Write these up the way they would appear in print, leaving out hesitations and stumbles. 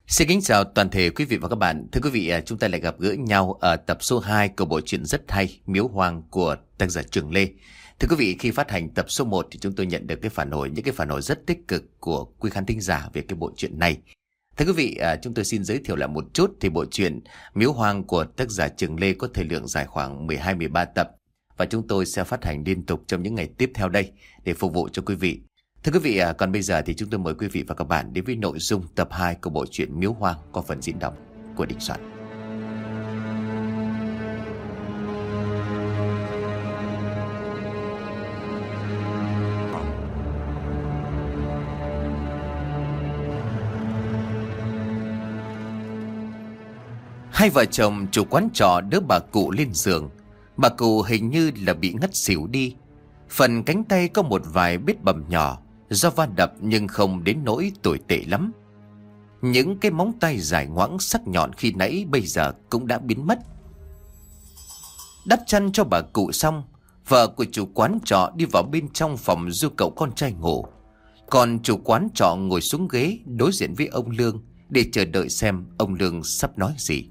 Xin kính chào toàn thể quý vị và các bạn. Thưa quý vị, chúng ta lại gặp gỡ nhau ở tập số 2 của bộ truyện rất hay Miếu Hoang của tác giả Trường Lê. Thưa quý vị, khi phát hành tập số 1 thì chúng tôi nhận được những cái phản hồi rất tích cực của quý khán thính giả về cái bộ truyện này. Thưa quý vị, chúng tôi xin giới thiệu lại một chút thì bộ truyện Miếu Hoang của tác giả Trường Lê có thời lượng dài khoảng 12-13 tập và chúng tôi sẽ phát hành liên tục trong những ngày tiếp theo đây để phục vụ cho quý vị. Thưa quý vị, còn bây giờ thì chúng tôi mời quý vị và các bạn đến với nội dung tập 2 của bộ truyện Miếu Hoang qua phần diễn đọc của Đình Soạn. Hai vợ chồng chủ quán trọ đỡ bà cụ lên giường. Bà cụ hình như là bị ngất xỉu đi. Phần cánh tay có một vài vết bầm nhỏ do va đập nhưng không đến nỗi tồi tệ lắm. Những cái móng tay dài ngoãng sắc nhọn khi nãy bây giờ cũng đã biến mất. Đắp chăn cho bà cụ xong, vợ của chủ quán trọ đi vào bên trong phòng du cậu con trai ngủ. Còn chủ quán trọ ngồi xuống ghế đối diện với ông Lương để chờ đợi xem ông Lương sắp nói gì.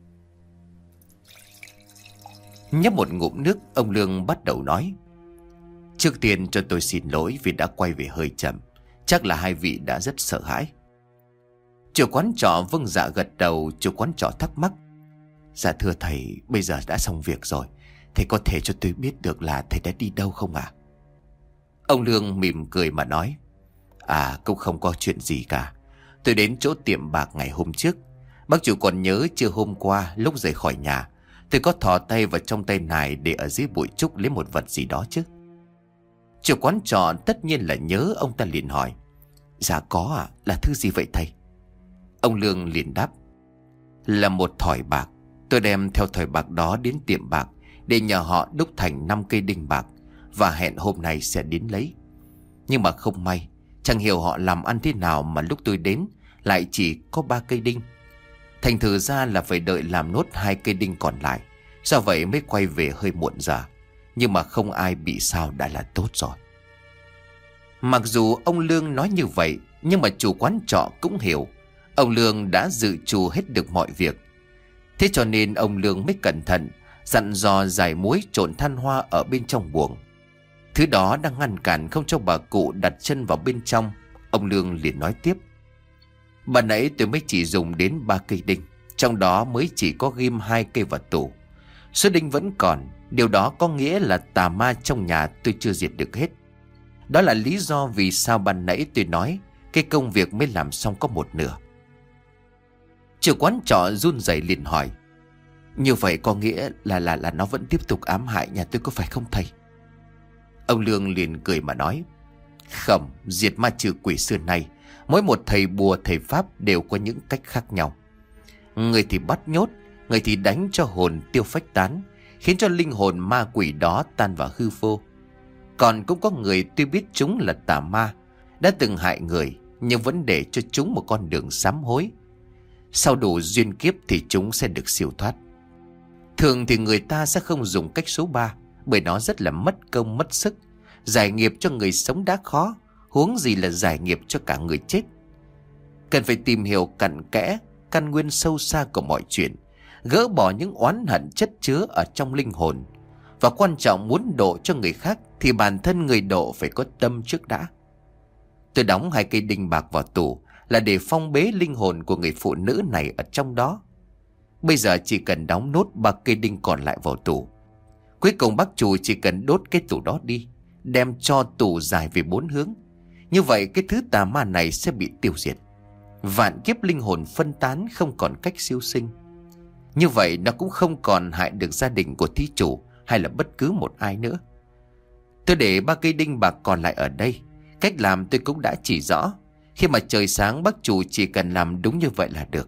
Nhấp một ngụm nước, ông Lương bắt đầu nói: "Trước tiên cho tôi xin lỗi vì đã quay về hơi chậm. Chắc là hai vị đã rất sợ hãi." Chủ quán trọ vâng dạ gật đầu. Chủ quán trọ thắc mắc: "Dạ thưa thầy, bây giờ đã xong việc rồi, thầy có thể cho tôi biết được là thầy đã đi đâu không ạ?" Ông Lương mỉm cười mà nói: "Cũng không có chuyện gì cả. Tôi đến chỗ tiệm bạc ngày hôm trước. Bác chủ còn nhớ chưa, hôm qua lúc rời khỏi nhà tôi có thò tay vào trong tay nải để ở dưới bụi trúc lấy một vật gì đó chứ?" Chủ quán trọ tất nhiên là nhớ. Ông ta liền hỏi: "Dạ có ạ, là thứ gì vậy thầy?" Ông Lương liền đáp: "Là một thỏi bạc. Tôi đem theo thỏi bạc đó đến tiệm bạc để nhờ họ đúc thành 5 cây đinh bạc và hẹn hôm nay sẽ đến lấy. Nhưng mà không may, chẳng hiểu họ làm ăn thế nào mà lúc tôi đến lại chỉ có 3 cây đinh. Thành thử ra là phải đợi làm nốt 2 cây đinh còn lại. Do vậy mới quay về hơi muộn giờ. Nhưng mà không ai bị sao đã là tốt rồi." Mặc dù ông Lương nói như vậy, nhưng mà chủ quán trọ cũng hiểu ông Lương đã dự trù hết được mọi việc. Thế cho nên ông Lương mới cẩn thận dặn dò rải muối trộn than hoa ở bên trong buồng. Thứ đó đang ngăn cản không cho bà cụ đặt chân vào bên trong. Ông Lương liền nói tiếp: "Ban nãy tôi mới chỉ dùng đến 3 cây đinh, trong đó mới chỉ có ghim 2 cây vào tủ. Số đinh vẫn còn. Điều đó có nghĩa là tà ma trong nhà tôi chưa diệt được hết. Đó là lý do vì sao ban nãy tôi nói cái công việc mới làm xong có một nửa." Chủ quán trọ run rẩy liền hỏi: "Như vậy có nghĩa là nó vẫn tiếp tục ám hại nhà tôi có phải không thầy?" Ông Lương liền cười mà nói: "Không, diệt ma trừ quỷ xưa nay mỗi một thầy bùa thầy pháp đều có những cách khác nhau. Người thì bắt nhốt, người thì đánh cho hồn tiêu phách tán, khiến cho linh hồn ma quỷ đó tan vào hư vô. Còn cũng có người tuy biết chúng là tà ma, đã từng hại người, nhưng vẫn để cho chúng một con đường sám hối. Sau đủ duyên kiếp thì chúng sẽ được siêu thoát. Thường thì người ta sẽ không dùng cách số 3, bởi nó rất là mất công mất sức. Giải nghiệp cho người sống đã khó, huống gì là giải nghiệp cho cả người chết. Cần phải tìm hiểu cặn kẽ căn nguyên sâu xa của mọi chuyện, gỡ bỏ những oán hận chất chứa ở trong linh hồn. Và quan trọng muốn độ cho người khác thì bản thân người độ phải có tâm trước đã. Tôi đóng 2 cây đinh bạc vào tủ là để phong bế linh hồn của người phụ nữ này ở trong đó. Bây giờ chỉ cần đóng nốt 3 cây đinh còn lại vào tủ. Cuối cùng bác chủ chỉ cần đốt cái tủ đó đi, đem cho tủ dài về 4 hướng. Như vậy cái thứ tà ma này sẽ bị tiêu diệt. Vạn kiếp linh hồn phân tán, không còn cách siêu sinh. Như vậy nó cũng không còn hại được gia đình của thí chủ hay là bất cứ một ai nữa. Tôi để 3 cây đinh bạc còn lại ở đây. Cách làm tôi cũng đã chỉ rõ. Khi mà trời sáng bác chủ chỉ cần làm đúng như vậy là được."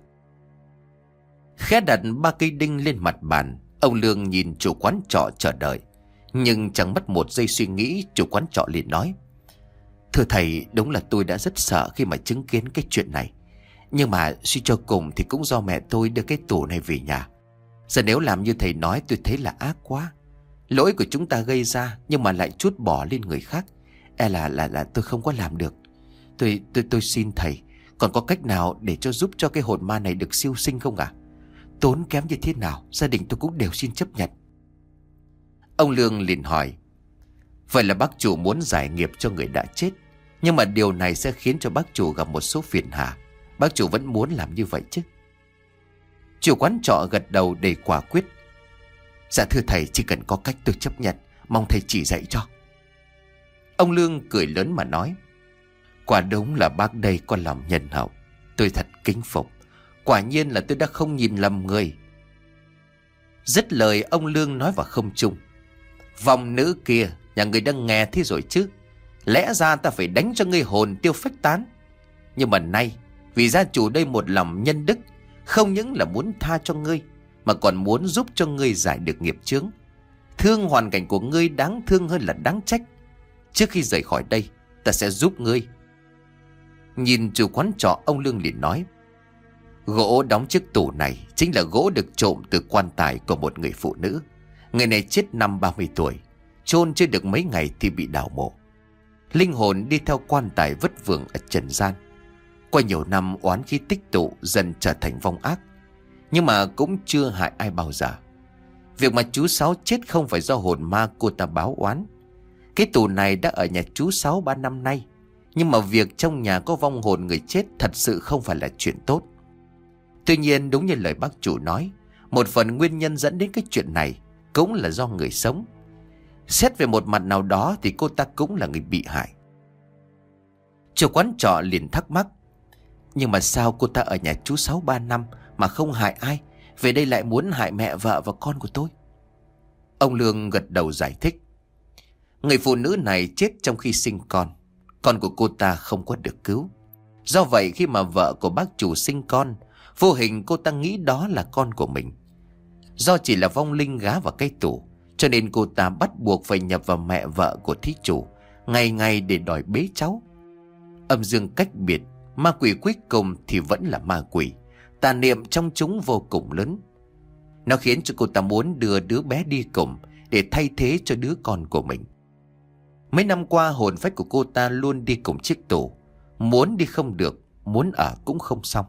Khẽ đặt 3 cây đinh lên mặt bàn, ông Lương nhìn chủ quán trọ chờ đợi. Nhưng chẳng mất một giây suy nghĩ, chủ quán trọ liền nói: "Thưa thầy, đúng là tôi đã rất sợ khi mà chứng kiến cái chuyện này. Nhưng mà suy cho cùng thì cũng do mẹ tôi đưa cái tủ này về nhà. Giờ nếu làm như thầy nói tôi thấy là ác quá. Lỗi của chúng ta gây ra nhưng mà lại trút bỏ lên người khác. E là tôi không có làm được. Tôi xin thầy, Còn có cách nào để giúp cho cái hồn ma này được siêu sinh không ạ? Tốn kém như thế nào gia đình tôi cũng đều xin chấp nhận. Ông Lương liền hỏi: Vậy là bác chủ muốn giải nghiệp cho người đã chết, nhưng mà điều này sẽ khiến cho bác chủ gặp một số phiền hà. Bác chủ vẫn muốn làm như vậy chứ? Chủ quán trọ gật đầu đầy quả quyết: Dạ thưa thầy, chỉ cần có cách tôi chấp nhận, mong thầy chỉ dạy cho. Ông Lương cười lớn mà nói: Quả đúng là bác đây có lòng nhân hậu, tôi thật kính phục. Quả nhiên là tôi đã không nhìn lầm người. Dứt lời, ông Lương nói vào không trung: Vong nữ kia, nhà người đang nghe thế rồi chứ? Lẽ ra ta phải đánh cho ngươi hồn tiêu phách tán. Nhưng mà nay, vì gia chủ đây một lòng nhân đức, không những là muốn tha cho ngươi, mà còn muốn giúp cho ngươi giải được nghiệp chướng. Thương hoàn cảnh của ngươi đáng thương hơn là đáng trách. Trước khi rời khỏi đây, ta sẽ giúp ngươi. Nhìn chủ quán trọ, ông Lương liền nói: Gỗ đóng chiếc tủ này chính là gỗ được trộm từ quan tài của một người phụ nữ. Người này chết năm 30 tuổi, chôn chưa được mấy ngày thì bị đào mộ. Linh hồn đi theo quan tài vất vưởng ở trần gian. Qua nhiều năm oán khí tích tụ, dần trở thành vong ác, nhưng mà cũng chưa hại ai bao giờ. Việc mà chú Sáu chết không phải do hồn ma cô ta báo oán. Cái tù này đã ở nhà chú Sáu 3 năm nay, nhưng mà việc trong nhà có vong hồn người chết thật sự không phải là chuyện tốt. Tuy nhiên đúng như lời bác chủ nói, một phần nguyên nhân dẫn đến cái chuyện này cũng là do người sống. Xét về một mặt nào đó thì cô ta cũng là người bị hại. Chủ quán trọ liền thắc mắc: Nhưng mà sao cô ta ở nhà chú Sáu 3 năm mà không hại ai, về đây lại muốn hại mẹ vợ và con của tôi? Ông Lương gật đầu giải thích: Người phụ nữ này chết trong khi sinh con của cô ta không có được cứu. Do vậy khi mà vợ của bác chủ sinh con, vô hình cô ta nghĩ đó là con của mình. Do chỉ là vong linh gá vào cái tủ, cho nên cô ta bắt buộc phải nhập vào mẹ vợ của thí chủ ngày ngày để đòi bế cháu. Âm dương cách biệt, ma quỷ cuối cùng thì vẫn là ma quỷ, tà niệm trong chúng vô cùng lớn. Nó khiến cho cô ta muốn đưa đứa bé đi cùng để thay thế cho đứa con của mình. Mấy năm qua hồn phách của cô ta luôn đi cùng chiếc tủ, muốn đi không được, muốn ở cũng không xong.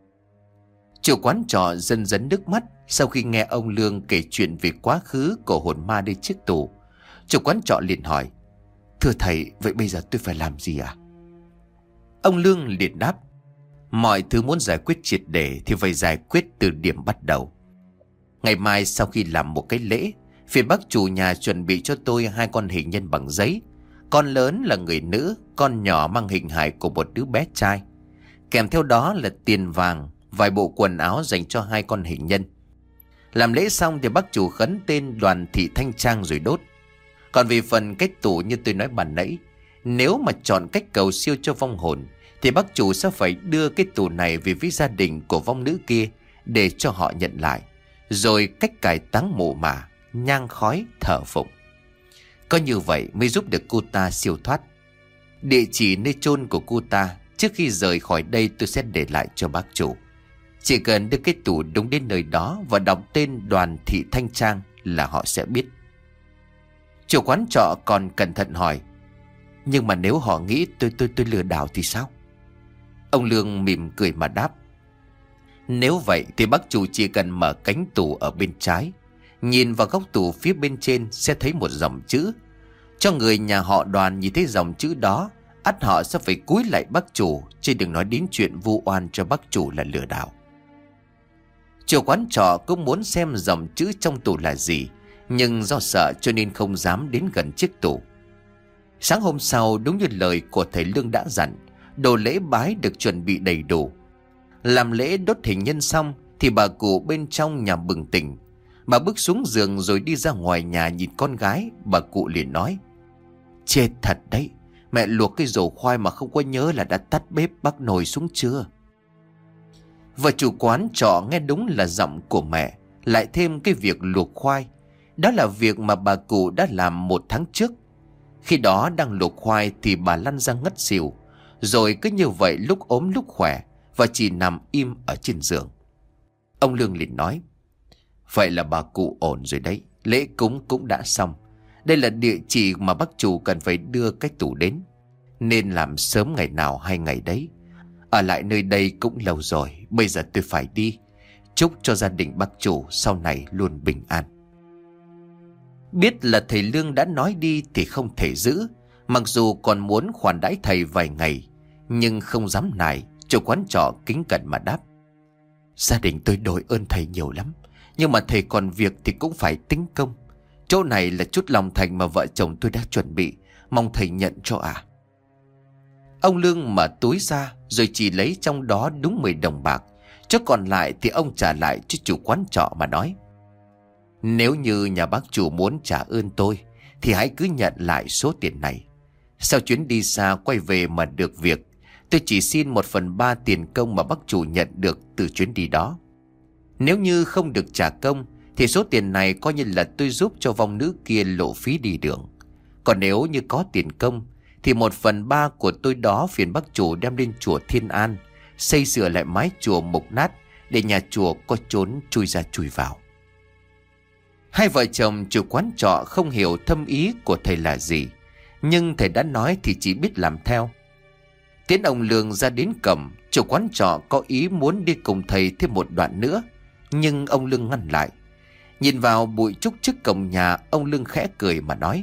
Chủ quán trọ dần dần nước mắt sau khi nghe ông Lương kể chuyện về quá khứ của hồn ma đi chiếc tủ. Chủ quán trọ liền hỏi: Thưa thầy, vậy bây giờ tôi phải làm gì ạ? Ông Lương liền đáp: Mọi thứ muốn giải quyết triệt để thì phải giải quyết từ điểm bắt đầu. Ngày mai sau khi làm một cái lễ, phía bác chủ nhà chuẩn bị cho tôi 2 con hình nhân bằng giấy. Con lớn là người nữ, con nhỏ mang hình hài của một đứa bé trai. Kèm theo đó là tiền vàng, vài bộ quần áo dành cho 2 con hình nhân. Làm lễ xong thì bác chủ khấn tên Đoàn Thị Thanh Trang rồi đốt. Còn về phần cách tủ như tôi nói ban nãy, nếu mà chọn cách cầu siêu cho vong hồn thì bác chủ sẽ phải đưa cái tủ này về với gia đình của vong nữ kia để cho họ nhận lại, rồi cách cải táng mộ mả, nhang khói, thờ phụng. Có như vậy mới giúp được cô ta siêu thoát. Địa chỉ nơi chôn của cô ta trước khi rời khỏi đây tôi sẽ để lại cho bác chủ. Chỉ cần đưa cái tủ đúng đến nơi đó và đọc tên Đoàn Thị Thanh Trang là họ sẽ biết. Chủ quán trọ còn cẩn thận hỏi: Nhưng mà nếu họ nghĩ tôi lừa đảo thì sao? Ông Lương mỉm cười mà đáp: Nếu vậy thì bác chủ chỉ cần mở cánh tủ ở bên trái, nhìn vào góc tủ phía bên trên sẽ thấy một dòng chữ. Cho người nhà họ Đoàn nhìn thấy dòng chữ đó, ắt họ sẽ phải cúi lại bác chủ, chứ đừng nói đến chuyện vu oan cho bác chủ là lừa đảo. Chủ quán trọ cũng muốn xem dòng chữ trong tủ là gì, nhưng do sợ cho nên không dám đến gần chiếc tủ. Sáng hôm sau, đúng như lời của thầy Lương đã dặn, đồ lễ bái được chuẩn bị đầy đủ. Làm lễ đốt hình nhân xong thì bà cụ bên trong nhà bừng tỉnh. Bà bước xuống giường rồi đi ra ngoài nhà nhìn con gái. Bà cụ liền nói: Chết thật đấy, mẹ luộc cái rổ khoai mà không có nhớ là đã tắt bếp bắc nồi xuống chưa. Và chủ quán trọ nghe đúng là giọng của mẹ, lại thêm cái việc luộc khoai. Đó là việc mà bà cụ đã làm 1 tháng trước. Khi đó đang luộc khoai thì bà lăn ra ngất xỉu, rồi cứ như vậy lúc ốm lúc khỏe, và chỉ nằm im ở trên giường. Ông Lương liền nói: Vậy là bà cụ ổn rồi đấy, lễ cúng cũng đã xong. Đây là địa chỉ mà bác chủ cần phải đưa cái tủ đến, nên làm sớm ngày nào hay ngày đấy. Ở lại nơi đây cũng lâu rồi, bây giờ tôi phải đi. Chúc cho gia đình bác chủ sau này luôn bình an. Biết là thầy Lương đã nói đi thì không thể giữ. Mặc dù còn muốn khoản đãi thầy vài ngày, nhưng không dám nài. Chủ quán trọ kính cẩn mà đáp: Gia đình tôi đội ơn thầy nhiều lắm, nhưng mà thầy còn việc thì cũng phải tính công. Chỗ này là chút lòng thành mà vợ chồng tôi đã chuẩn bị, mong thầy nhận cho ạ. Ông Lương mở túi ra rồi chỉ lấy trong đó đúng 10 đồng bạc. Chứ còn lại thì ông trả lại cho chủ quán trọ mà nói: Nếu như nhà bác chủ muốn trả ơn tôi thì hãy cứ nhận lại số tiền này. Sau chuyến đi xa quay về mà được việc, tôi chỉ xin 1/3 tiền công mà bác chủ nhận được từ chuyến đi đó. Nếu như không được trả công thì số tiền này coi như là tôi giúp cho vong nữ kia lộ phí đi đường. Còn nếu như có tiền công thì 1/3 của tôi đó phiền bác chủ đem lên chùa Thiên An, xây sửa lại mái chùa mục nát để nhà chùa có trốn chui ra chui vào. Hai vợ chồng chủ quán trọ không hiểu thâm ý của thầy là gì, nhưng thầy đã nói thì chỉ biết làm theo. Tiến ông Lương ra đến cổng, chủ quán trọ có ý muốn đi cùng thầy thêm một đoạn nữa, nhưng ông Lương ngăn lại. Nhìn vào bụi trúc trước cổng nhà, ông Lương khẽ cười mà nói: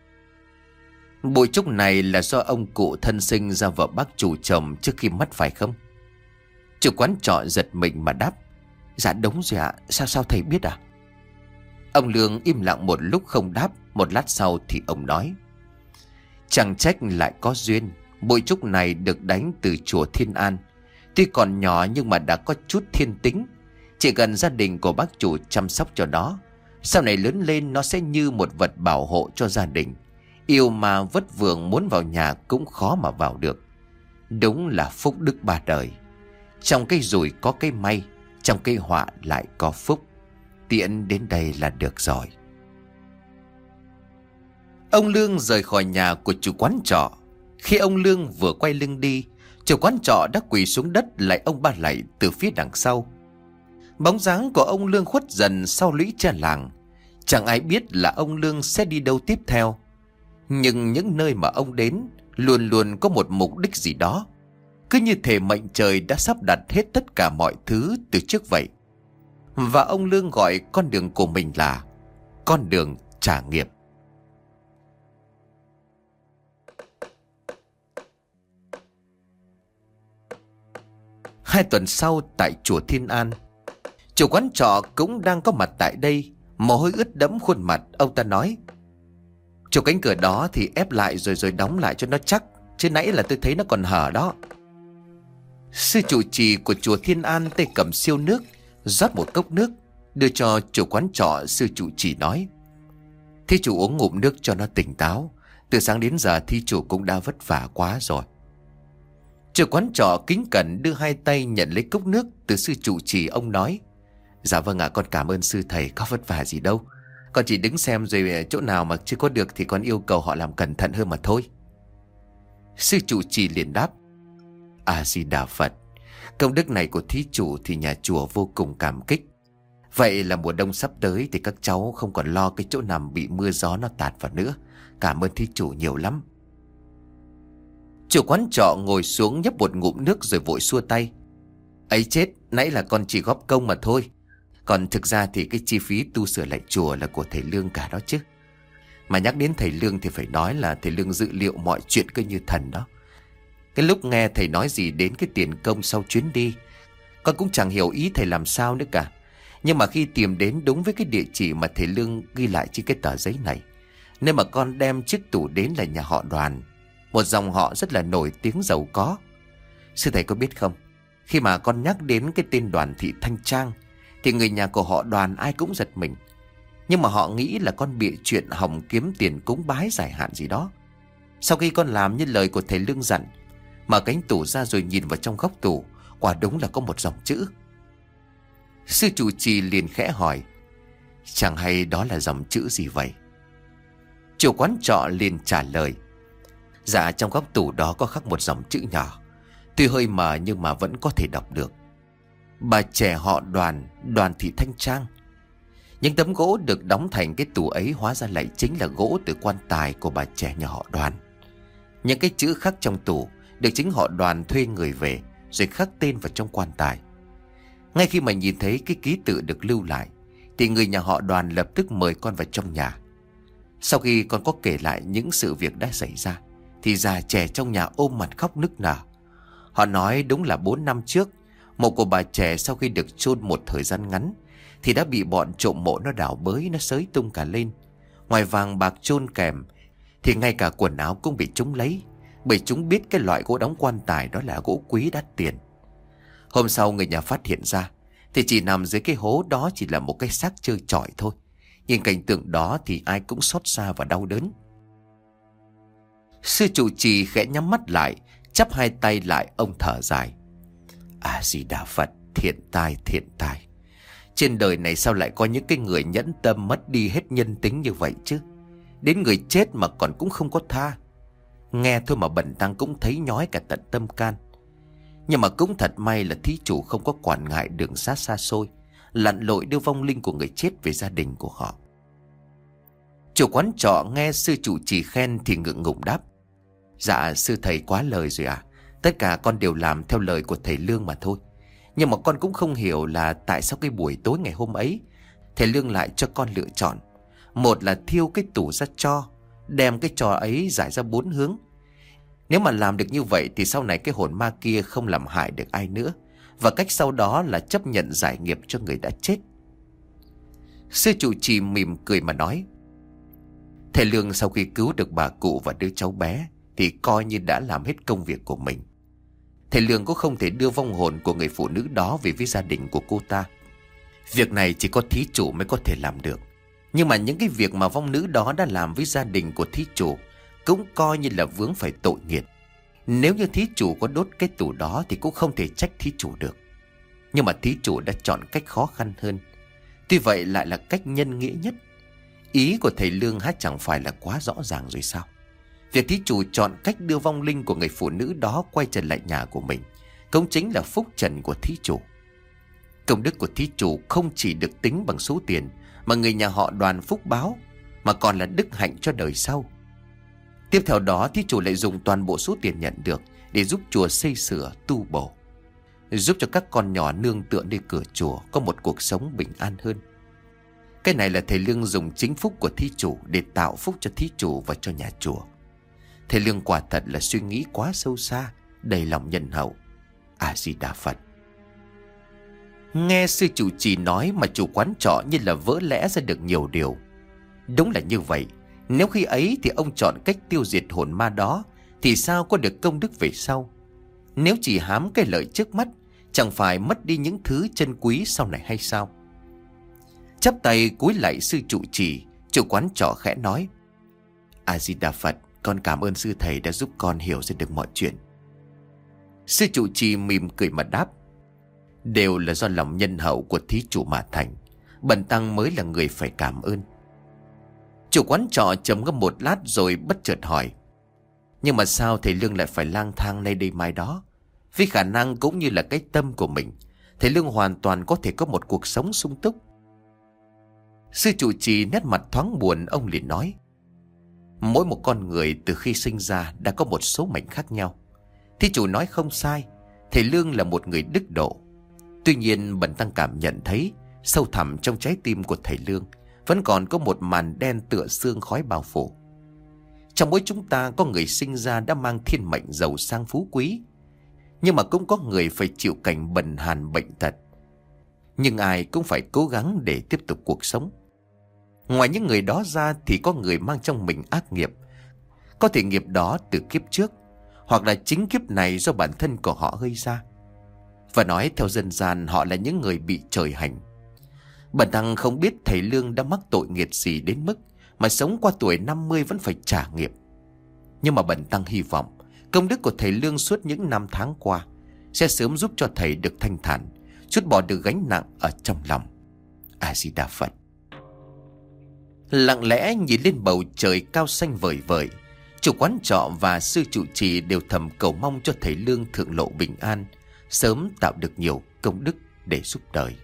Bụi trúc này là do ông cụ thân sinh ra vợ bác chủ trồng trước khi mất phải không? Chủ quán trọ giật mình mà đáp: Dạ đúng rồi ạ. Sao thầy biết à? Ông Lương im lặng một lúc không đáp. Một lát sau thì ông nói: Chẳng trách lại có duyên. Bụi trúc này được đánh từ chùa Thiên An. Tuy còn nhỏ nhưng mà đã có chút thiên tính. Chỉ cần gia đình của bác chủ chăm sóc cho nó, sau này lớn lên nó sẽ như một vật bảo hộ cho gia đình. Yêu mà vất vưởng muốn vào nhà cũng khó mà vào được. Đúng là phúc đức ba đời. Trong cái rủi có cái may, trong cái họa lại có phúc. Tiễn đến đây là được rồi. Ông Lương rời khỏi nhà của chủ quán trọ. Khi ông Lương vừa quay lưng đi, chủ quán trọ đã quỳ xuống đất lạy ông ba lạy từ phía đằng sau. Bóng dáng của ông Lương khuất dần sau lũy tre làng. Chẳng ai biết là ông Lương sẽ đi đâu tiếp theo. Nhưng những nơi mà ông đến luôn luôn có một mục đích gì đó. Cứ như thể mệnh trời đã sắp đặt hết tất cả mọi thứ từ trước vậy. Và ông Lương gọi con đường của mình là con đường trả nghiệp. Hai tuần sau tại chùa Thiên An, chủ quán trọ cũng đang có mặt tại đây. Mồ hôi ướt đẫm khuôn mặt. Ông ta nói: Chỗ cánh cửa đó thì ép lại rồi đóng lại cho nó chắc, chứ nãy là tôi thấy nó còn hở đó. Sư trụ trì của chùa Thiên An tay cầm siêu nước, rót một cốc nước đưa cho chủ quán trọ. Sư trụ trì nói: Thí chủ uống ngụm nước cho nó tỉnh táo. Từ sáng đến giờ thí chủ cũng đã vất vả quá rồi. Chủ quán trọ kính cẩn đưa hai tay nhận lấy cốc nước từ sư trụ trì. Ông nói: Dạ vâng ạ, con cảm ơn sư thầy, có vất vả gì đâu. Con chỉ đứng xem rồi chỗ nào mà chưa có được thì con yêu cầu họ làm cẩn thận hơn mà thôi. Sư trụ trì liền đáp: A Di Đà Phật. Công đức này của thí chủ thì nhà chùa vô cùng cảm kích. Vậy là mùa đông sắp tới thì các cháu không còn lo cái chỗ nằm bị mưa gió nó tạt vào nữa. Cảm ơn thí chủ nhiều lắm. Chủ quán trọ ngồi xuống nhấp một ngụm nước rồi vội xua tay: Ấy chết, nãy là con chỉ góp công mà thôi. Còn thực ra thì cái chi phí tu sửa lại chùa là của thầy Lương cả đó chứ. Mà nhắc đến thầy Lương thì phải nói là thầy Lương dự liệu mọi chuyện cứ như thần đó. Cái lúc nghe thầy nói gì đến cái tiền công sau chuyến đi, con cũng chẳng hiểu ý thầy làm sao nữa cả. Nhưng mà khi tìm đến đúng với cái địa chỉ mà thầy Lương ghi lại trên cái tờ giấy này, nên mà con đem chiếc tủ đến là nhà họ Đoàn, một dòng họ rất là nổi tiếng giàu có. Sư thầy có biết không, khi mà con nhắc đến cái tên Đoàn Thị Thanh Trang thì người nhà của họ Đoàn ai cũng giật mình. Nhưng mà họ nghĩ là con bịa chuyện hòng kiếm tiền cúng bái giải hạn gì đó. Sau khi con làm như lời của thầy Lương dặn, mở cánh tủ ra rồi nhìn vào trong góc tủ, quả đúng là có một dòng chữ. Sư trụ trì liền khẽ hỏi: Chẳng hay đó là dòng chữ gì vậy? Chủ quán trọ liền trả lời: Dạ, trong góc tủ đó có khắc một dòng chữ nhỏ, tuy hơi mờ nhưng mà vẫn có thể đọc được: Bà trẻ họ Đoàn, Đoàn Thị Thanh Trang. Những tấm gỗ được đóng thành cái tủ ấy hóa ra lại chính là gỗ từ quan tài của bà trẻ nhà họ Đoàn. Những cái chữ khắc trong tủ được chính họ Đoàn thuê người về rồi khắc tên vào trong quan tài. Ngay khi mà nhìn thấy cái ký tự được lưu lại thì người nhà họ Đoàn lập tức mời con vào trong nhà. Sau khi con có kể lại những sự việc đã xảy ra thì già trẻ trong nhà ôm mặt khóc nức nở. Họ nói đúng là 4 năm trước, mộ của bà trẻ sau khi được chôn một thời gian ngắn thì đã bị bọn trộm mộ nó đào bới, nó xới tung cả lên. Ngoài vàng bạc chôn kèm thì ngay cả quần áo cũng bị chúng lấy, bởi chúng biết cái loại gỗ đóng quan tài đó là gỗ quý đắt tiền. Hôm sau người nhà phát hiện ra thì chỉ nằm dưới cái hố đó chỉ là một cái xác trơ trọi thôi. Nhìn cảnh tượng đó thì ai cũng xót xa và đau đớn. Sư trụ trì khẽ nhắm mắt lại, chắp hai tay lại, ông thở dài. A Di Đà Phật, thiện tai, thiện tai. Trên đời này sao lại có những cái người nhẫn tâm mất đi hết nhân tính như vậy chứ? Đến người chết mà còn cũng không có tha. Nghe thôi mà bần tăng cũng thấy nhói cả tận tâm can. Nhưng mà cũng thật may là thí chủ không có quản ngại đường xá xa xôi, lặn lội đưa vong linh của người chết về gia đình của họ. Chủ quán trọ nghe sư trụ trì khen thì ngượng ngùng đáp. Dạ sư thầy quá lời rồi à. Tất cả con đều làm theo lời của thầy Lương mà thôi. Nhưng mà con cũng không hiểu là tại sao cái buổi tối ngày hôm ấy thầy Lương lại cho con lựa chọn. Một là thiêu cái tủ ra tro, đem cái tro ấy rải ra 4 hướng. Nếu mà làm được như vậy thì sau này cái hồn ma kia không làm hại được ai nữa. Và cách sau đó là chấp nhận giải nghiệp cho người đã chết. Sư trụ trì mỉm cười mà nói. Thầy Lương sau khi cứu được bà cụ và đứa cháu bé thì coi như đã làm hết công việc của mình. Thầy Lương cũng không thể đưa vong hồn của người phụ nữ đó về với gia đình của cô ta. Việc này chỉ có thí chủ mới có thể làm được. Nhưng mà những cái việc mà vong nữ đó đã làm với gia đình của thí chủ cũng coi như là vướng phải tội nghiệp. Nếu như thí chủ có đốt cái tủ đó thì cũng không thể trách thí chủ được. Nhưng mà thí chủ đã chọn cách khó khăn hơn, tuy vậy lại là cách nhân nghĩa nhất. Ý của thầy Lương hát chẳng phải là quá rõ ràng rồi sao? Việc thí chủ chọn cách đưa vong linh của người phụ nữ đó quay trở lại nhà của mình cũng chính là phúc trần của thí chủ. Công đức của thí chủ không chỉ được tính bằng số tiền mà người nhà họ Đoàn phúc báo, mà còn là đức hạnh cho đời sau. Tiếp theo đó thí chủ lại dùng toàn bộ số tiền nhận được để giúp chùa xây sửa tu bổ, giúp cho các con nhỏ nương tựa nơi cửa chùa có một cuộc sống bình an hơn. Cái này là thầy Lương dùng chính phúc của thí chủ để tạo phúc cho thí chủ và cho nhà chùa. Thầy Lương quả thật là suy nghĩ quá sâu xa, đầy lòng nhân hậu. A Di Đà Phật. Nghe sư trụ trì nói mà chủ quán trọ như là vỡ lẽ ra được nhiều điều. Đúng là như vậy. Nếu khi ấy thì ông chọn cách tiêu diệt hồn ma đó thì sao có được công đức về sau? Nếu chỉ hám cái lợi trước mắt, chẳng phải mất đi những thứ chân quý sau này hay sao? Chắp tay cúi lại sư trụ trì, chủ quán trọ khẽ nói. A Di Đà Phật, con cảm ơn sư thầy đã giúp con hiểu ra được mọi chuyện. Sư trụ trì mỉm cười mà đáp. Đều là do lòng nhân hậu của thí chủ mà thành. Bần tăng mới là người phải cảm ơn. Chủ quán trọ trầm ngâm một lát rồi bất chợt hỏi. Nhưng mà sao thầy Lương lại phải lang thang nay đây mai đó? Vì khả năng cũng như là cái tâm của mình, thầy Lương hoàn toàn có thể có một cuộc sống sung túc. Sư trụ trì nét mặt thoáng buồn, ông liền nói. Mỗi một con người từ khi sinh ra đã có một số mệnh khác nhau. Thí chủ nói không sai, thầy Lương là một người đức độ. Tuy nhiên bần tăng cảm nhận thấy sâu thẳm trong trái tim của thầy Lương vẫn còn có một màn đen tựa sương khói bao phủ. Trong mỗi chúng ta có người sinh ra đã mang thiên mệnh giàu sang phú quý, nhưng mà cũng có người phải chịu cảnh bần hàn bệnh tật. Nhưng ai cũng phải cố gắng để tiếp tục cuộc sống. Ngoài những người đó ra thì có người mang trong mình ác nghiệp. Có thể nghiệp đó từ kiếp trước, hoặc là chính kiếp này do bản thân của họ gây ra. Và nói theo dân gian, họ là những người bị trời hành. Bần tăng không biết thầy Lương đã mắc tội nghiệt gì đến mức mà sống qua tuổi 50 vẫn phải trả nghiệp. Nhưng mà bần tăng hy vọng công đức của thầy Lương suốt những năm tháng qua sẽ sớm giúp cho thầy được thanh thản, trút bỏ được gánh nặng ở trong lòng. A Di Đà Phật. Lặng lẽ nhìn lên bầu trời cao xanh vời vợi, chủ quán trọ và sư trụ trì đều thầm cầu mong cho thầy Lương thượng lộ bình an, sớm tạo được nhiều công đức để giúp đời.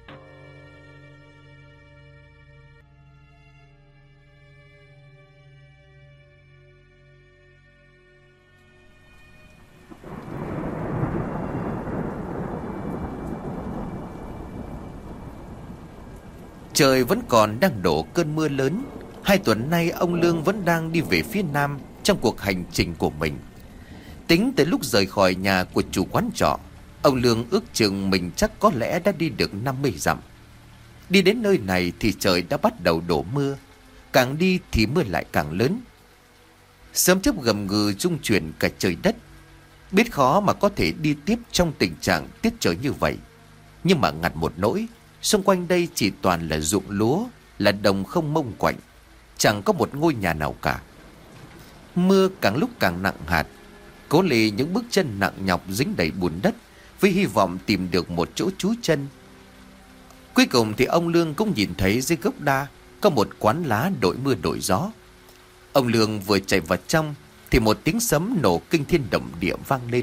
Trời vẫn còn đang đổ cơn mưa lớn. 2 tuần nay ông Lương vẫn đang đi về phía nam trong cuộc hành trình của mình. Tính tới lúc rời khỏi nhà của chủ quán trọ, ông Lương ước chừng mình chắc có lẽ đã đi được 50 dặm. Đi đến nơi này thì trời đã bắt đầu đổ mưa. Càng đi thì mưa lại càng lớn. Sớm chớp gầm gừ rung chuyển cả trời đất. Biết khó mà có thể đi tiếp trong tình trạng tiết trời như vậy. Nhưng mà ngặt một nỗi, xung quanh đây chỉ toàn là ruộng lúa, là đồng không mông quạnh. Chẳng có một ngôi nhà nào cả. Mưa càng lúc càng nặng hạt. Cố Lê những bước chân nặng nhọc dính đầy bùn đất, với hy vọng tìm được một chỗ trú chân. Cuối cùng thì ông Lương cũng nhìn thấy dưới gốc đa có một quán lá đội mưa đội gió. Ông Lương vừa chạy vào trong thì một tiếng sấm nổ kinh thiên động địa vang lên.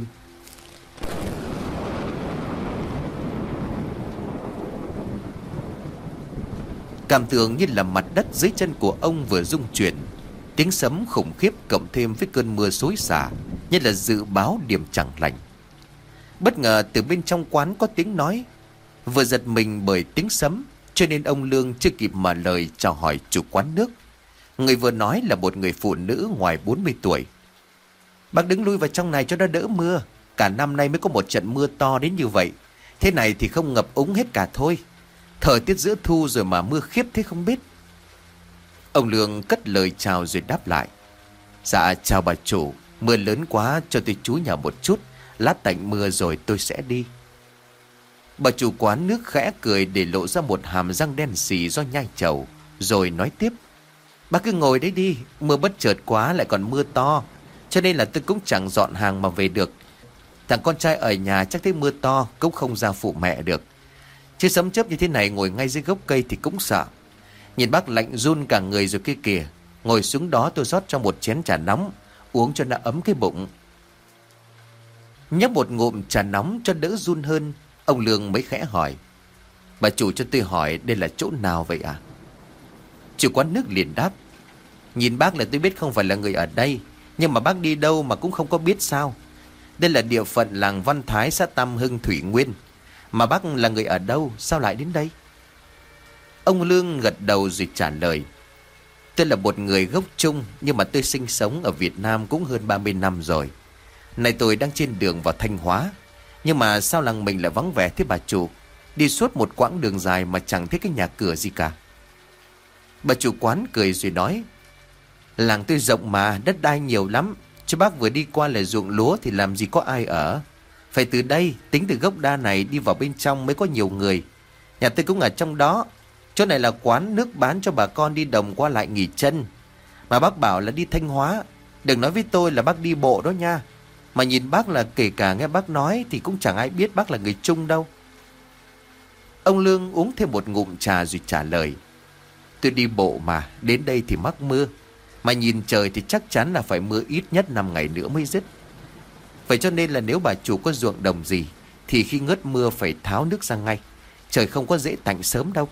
Cảm tưởng như là mặt đất dưới chân của ông vừa rung chuyển. Tiếng sấm khủng khiếp cộng thêm với cơn mưa xối xả, như là dự báo điểm chẳng lành. Bất ngờ từ bên trong quán có tiếng nói. Vừa giật mình bởi tiếng sấm, cho nên ông Lương chưa kịp mở lời chào hỏi chủ quán nước. Người vừa nói là một người phụ nữ ngoài 40 tuổi. Bác đứng lui vào trong này cho nó đỡ mưa. Cả năm nay mới có một trận mưa to đến như vậy. Thế này thì không ngập úng hết cả thôi. Thời tiết giữa thu rồi mà mưa khiếp thế không biết. Ông Lương cất lời chào rồi đáp lại. Dạ chào bà chủ. Mưa lớn quá, cho tôi trú nhà một chút. Lát tạnh mưa rồi tôi sẽ đi. Bà chủ quán nước khẽ cười để lộ ra một hàm răng đen xì do nhai trầu, rồi nói tiếp. Bác cứ ngồi đấy đi. Mưa bất chợt quá lại còn mưa to, cho nên là tôi cũng chẳng dọn hàng mà về được. Thằng con trai ở nhà chắc thấy mưa to cũng không ra phụ mẹ được. Chứ sấm chớp như thế này ngồi ngay dưới gốc cây thì cũng sợ. Nhìn bác lạnh run cả người rồi kia kìa. Ngồi xuống đó tôi rót cho một chén trà nóng, uống cho nó ấm cái bụng. Nhấp một ngụm trà nóng cho đỡ run hơn, ông Lương mới khẽ hỏi. Bà chủ cho tôi hỏi đây là chỗ nào vậy à? Chủ quán nước liền đáp. Nhìn bác là tôi biết không phải là người ở đây, nhưng mà bác đi đâu mà cũng không có biết sao. Đây là địa phận làng Văn Thái, xã Tam Hưng, Thủy Nguyên. Mà bác là người ở đâu, sao lại đến đây? Ông Lương gật đầu rồi trả lời. Tôi là một người gốc Trung, nhưng mà tôi sinh sống ở Việt Nam cũng hơn 30 năm rồi. Này tôi đang trên đường vào Thanh Hóa. Nhưng mà sao làng mình lại vắng vẻ thế bà chủ? Đi suốt một quãng đường dài mà chẳng thấy cái nhà cửa gì cả. Bà chủ quán cười rồi nói. Làng tôi rộng mà, đất đai nhiều lắm. Chứ bác vừa đi qua là ruộng lúa thì làm gì có ai ở. Phải từ đây, tính từ gốc đa này đi vào bên trong mới có nhiều người. Nhà tôi cũng ở trong đó. Chỗ này là quán nước bán cho bà con đi đồng qua lại nghỉ chân. Mà bác bảo là đi Thanh Hóa, đừng nói với tôi là bác đi bộ đó nha. Mà nhìn bác là kể cả nghe bác nói thì cũng chẳng ai biết bác là người Trung đâu. Ông Lương uống thêm một ngụm trà rồi trả lời. Tôi đi bộ mà, đến đây thì mắc mưa. Mà nhìn trời thì chắc chắn là phải mưa ít nhất 5 ngày nữa mới dứt. Vậy cho nên là nếu bà chủ có ruộng đồng gì thì khi ngớt mưa phải tháo nước ra ngay. Trời không có dễ tạnh sớm đâu.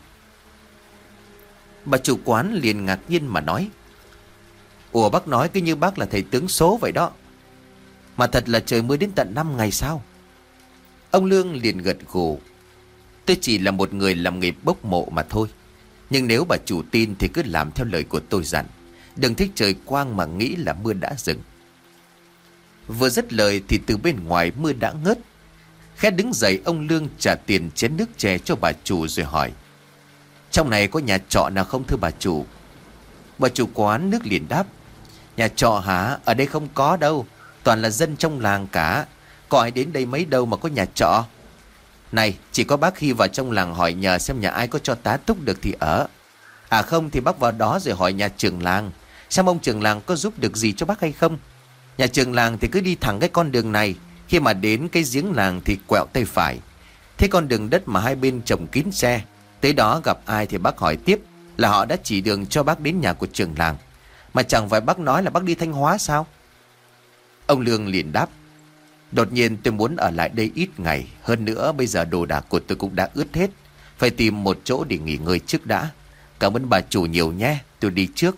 Bà chủ quán liền ngạc nhiên mà nói. Ủa bác nói cứ như bác là thầy tướng số vậy đó. Mà thật là trời mưa đến tận 5 ngày sao? Ông Lương liền gật gù. Tôi chỉ là một người làm nghề bốc mộ mà thôi. Nhưng nếu bà chủ tin thì cứ làm theo lời của tôi dặn. Đừng thích trời quang mà nghĩ là mưa đã dừng. Vừa dứt lời thì từ bên ngoài mưa đã ngớt. Khẽ đứng dậy ông Lương trả tiền chén nước chè cho bà chủ rồi hỏi. Trong này có nhà trọ nào không thưa bà chủ? Bà chủ quán nước liền đáp. Nhà trọ hả? Ở đây không có đâu. Toàn là dân trong làng cả. Có ai đến đây mấy đâu mà có nhà trọ. Này, chỉ có bác khi vào trong làng hỏi nhờ xem nhà ai có cho tá túc được thì ở. À không thì bác vào đó rồi hỏi nhà trưởng làng, xem ông trưởng làng có giúp được gì cho bác hay không. Nhà trưởng làng thì cứ đi thẳng cái con đường này. Khi mà đến cái giếng làng thì quẹo tay phải. Thế con đường đất mà hai bên trồng kín xe. Tới đó gặp ai thì bác hỏi tiếp, là họ đã chỉ đường cho bác đến nhà của trưởng làng. Mà chẳng phải bác nói là bác đi Thanh Hóa sao? Ông Lương liền đáp. Đột nhiên tôi muốn ở lại đây ít ngày. Hơn nữa bây giờ đồ đạc của tôi cũng đã ướt hết. Phải tìm một chỗ để nghỉ ngơi trước đã. Cảm ơn bà chủ nhiều nhé. Tôi đi trước.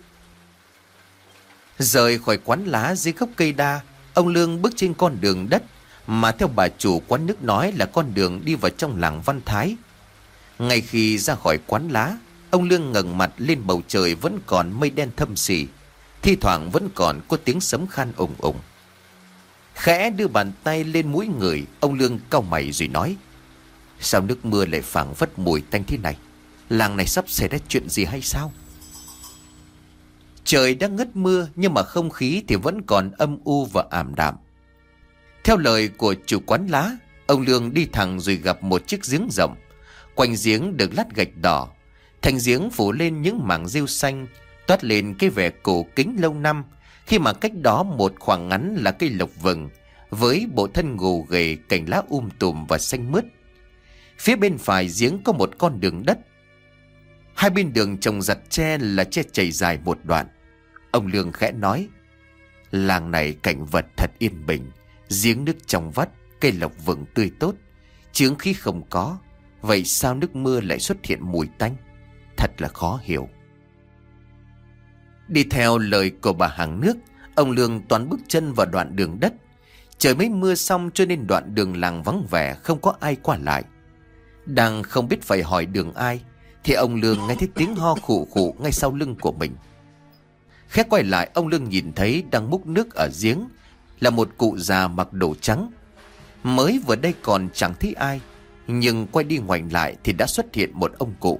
Rời khỏi quán lá dưới gốc cây đa, ông Lương bước trên con đường đất mà theo bà chủ quán nước nói là con đường đi vào trong làng Văn Thái. Ngay khi ra khỏi quán lá, Ông Lương ngẩng mặt lên bầu trời, vẫn còn mây đen thâm xì, thi thoảng vẫn còn có tiếng sấm khan ùng ùng. Khẽ đưa bàn tay lên mũi người, ông Lương cau mày rồi nói: sao nước mưa lại phảng phất mùi tanh thế này? Làng này sắp xảy ra chuyện gì hay sao? Trời đã ngớt mưa, nhưng mà không khí thì vẫn còn âm u và ảm đạm. Theo lời của chủ quán lá, ông Lương đi thẳng rồi gặp một chiếc giếng rộng. Quanh giếng được lát gạch đỏ, thành giếng phủ lên những mảng rêu xanh, toát lên cái vẻ cổ kính lâu năm, khi mà cách đó một khoảng ngắn là cây lộc vừng với bộ thân gồ ghề, cành lá tùm và xanh mướt. Phía bên phải giếng có một con đường đất, hai bên đường trồng giặt tre là tre chảy dài một đoạn. Ông Lương khẽ nói: làng này cảnh vật thật yên bình, giếng nước trong vắt, cây lộc vừng tươi tốt, chướng khí không có. Vậy sao nước mưa lại xuất hiện mùi tanh? Thật là khó hiểu. Đi theo lời của bà hàng nước, ông Lương toán bước chân vào đoạn đường đất. Trời mới mưa xong cho nên đoạn đường làng vắng vẻ, không có ai qua lại. Đang không biết phải hỏi đường ai thì ông Lương nghe thấy tiếng ho khụ khụ ngay sau lưng của mình. Khẽ quay lại, ông Lương nhìn thấy đang múc nước ở giếng là một cụ già mặc đồ trắng. Mới vừa đây còn chẳng thấy ai, nhưng quay đi ngoảnh lại thì đã xuất hiện một ông cụ.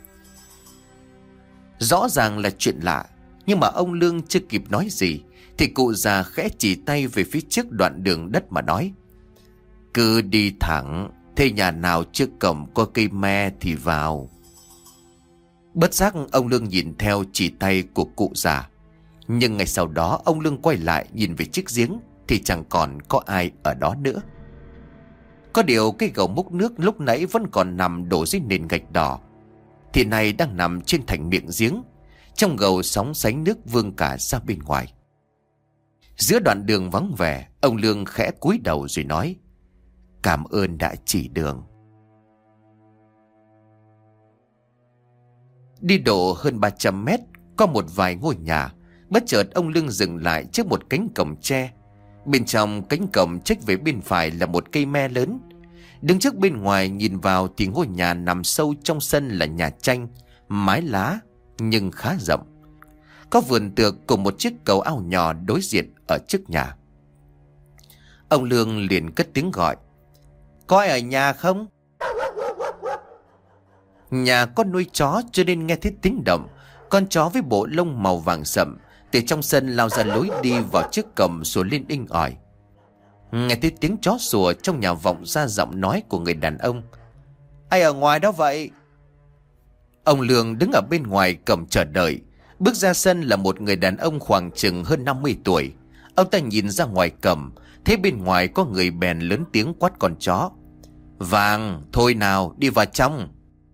Rõ ràng là chuyện lạ, nhưng mà ông Lương chưa kịp nói gì thì cụ già khẽ chỉ tay về phía trước đoạn đường đất mà nói: cứ đi thẳng, thế nhà nào trước cổng có cây me thì vào. Bất giác ông Lương nhìn theo chỉ tay của cụ già, nhưng ngay sau đó ông Lương quay lại nhìn về chiếc giếng thì chẳng còn có ai ở đó nữa. Có điều cái gầu múc nước lúc nãy vẫn còn nằm đổ dưới nền gạch đỏ thì này đang nằm trên thành miệng giếng. Trong gầu sóng sánh nước vương cả ra bên ngoài. Giữa đoạn đường vắng vẻ, ông Lương khẽ cúi đầu rồi nói: cảm ơn đã chỉ đường. Đi độ hơn 300 mét, có một vài ngôi nhà. Bất chợt ông Lương dừng lại trước một cánh cổng tre. Bên trong cánh cổng chếch về bên phải là một cây me lớn. Đứng trước bên ngoài nhìn vào thì ngôi nhà nằm sâu trong sân là nhà tranh, mái lá nhưng khá rộng. Có vườn tược cùng một chiếc cầu ao nhỏ đối diện ở trước nhà. Ông Lương liền cất tiếng gọi: có ai ở nhà không? Nhà có nuôi chó cho nên nghe thấy tiếng động. Con chó với bộ lông màu vàng sậm từ trong sân lao ra lối đi vào chiếc cổng, sủa lên inh ỏi. Nghe thấy tiếng chó sủa, trong nhà vọng ra giọng nói của người đàn ông: ai ở ngoài đó vậy? Ông Lương đứng ở bên ngoài cổng chờ đợi. Bước ra sân là một người đàn ông khoảng chừng hơn 50 tuổi. Ông ta nhìn ra ngoài cổng, thấy bên ngoài có người bèn lớn tiếng quát con chó: vàng, thôi nào, đi vào trong.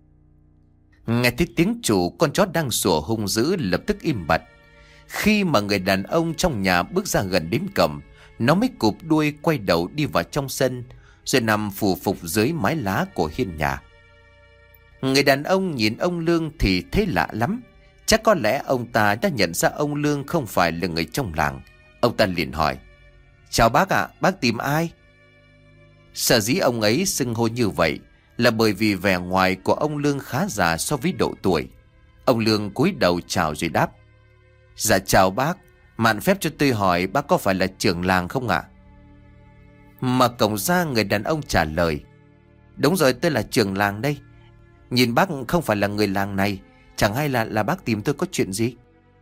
Nghe thấy tiếng chủ, con chó đang sủa hung dữ lập tức im bặt. Khi mà người đàn ông trong nhà bước ra gần đến cổng, nó mới cụp đuôi quay đầu đi vào trong sân, rồi nằm phù phục dưới mái lá của hiên nhà. Người đàn ông nhìn ông Lương thì thấy lạ lắm. Chắc có lẽ ông ta đã nhận ra ông Lương không phải là người trong làng. Ông ta liền hỏi: chào bác ạ, bác tìm ai? Sở dĩ ông ấy xưng hô như vậy là bởi vì vẻ ngoài của ông Lương khá già so với độ tuổi. Ông Lương cúi đầu chào rồi đáp: dạ chào bác, mạn phép cho tôi hỏi bác có phải là trưởng làng không ạ? Mà cổng ra người đàn ông trả lời: đúng rồi, tôi là trưởng làng đây. Nhìn bác không phải là người làng này, chẳng hay là bác tìm tôi có chuyện gì?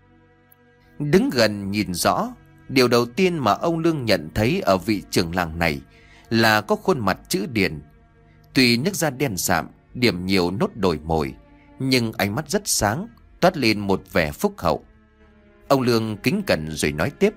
Đứng gần nhìn rõ, điều đầu tiên mà ông Lương nhận thấy ở vị trưởng làng này là có khuôn mặt chữ điền. Tuy nước da đen sạm, điểm nhiều nốt đồi mồi, nhưng ánh mắt rất sáng, toát lên một vẻ phúc hậu. Ông Lương kính cẩn rồi nói tiếp: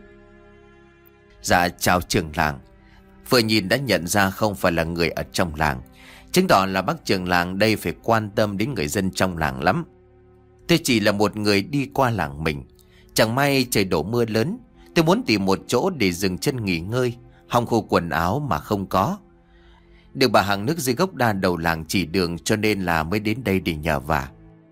dạ chào trưởng làng. Vừa nhìn đã nhận ra không phải là người ở trong làng, chứng tỏ là bác trưởng làng đây phải quan tâm đến người dân trong làng lắm. Tôi chỉ là một người đi qua làng mình. Chẳng may trời đổ mưa lớn, tôi muốn tìm một chỗ để dừng chân nghỉ ngơi, hong khô quần áo mà không có. Được bà hàng nước dưới gốc đa đầu làng chỉ đường cho nên là mới đến đây để nhờ vả.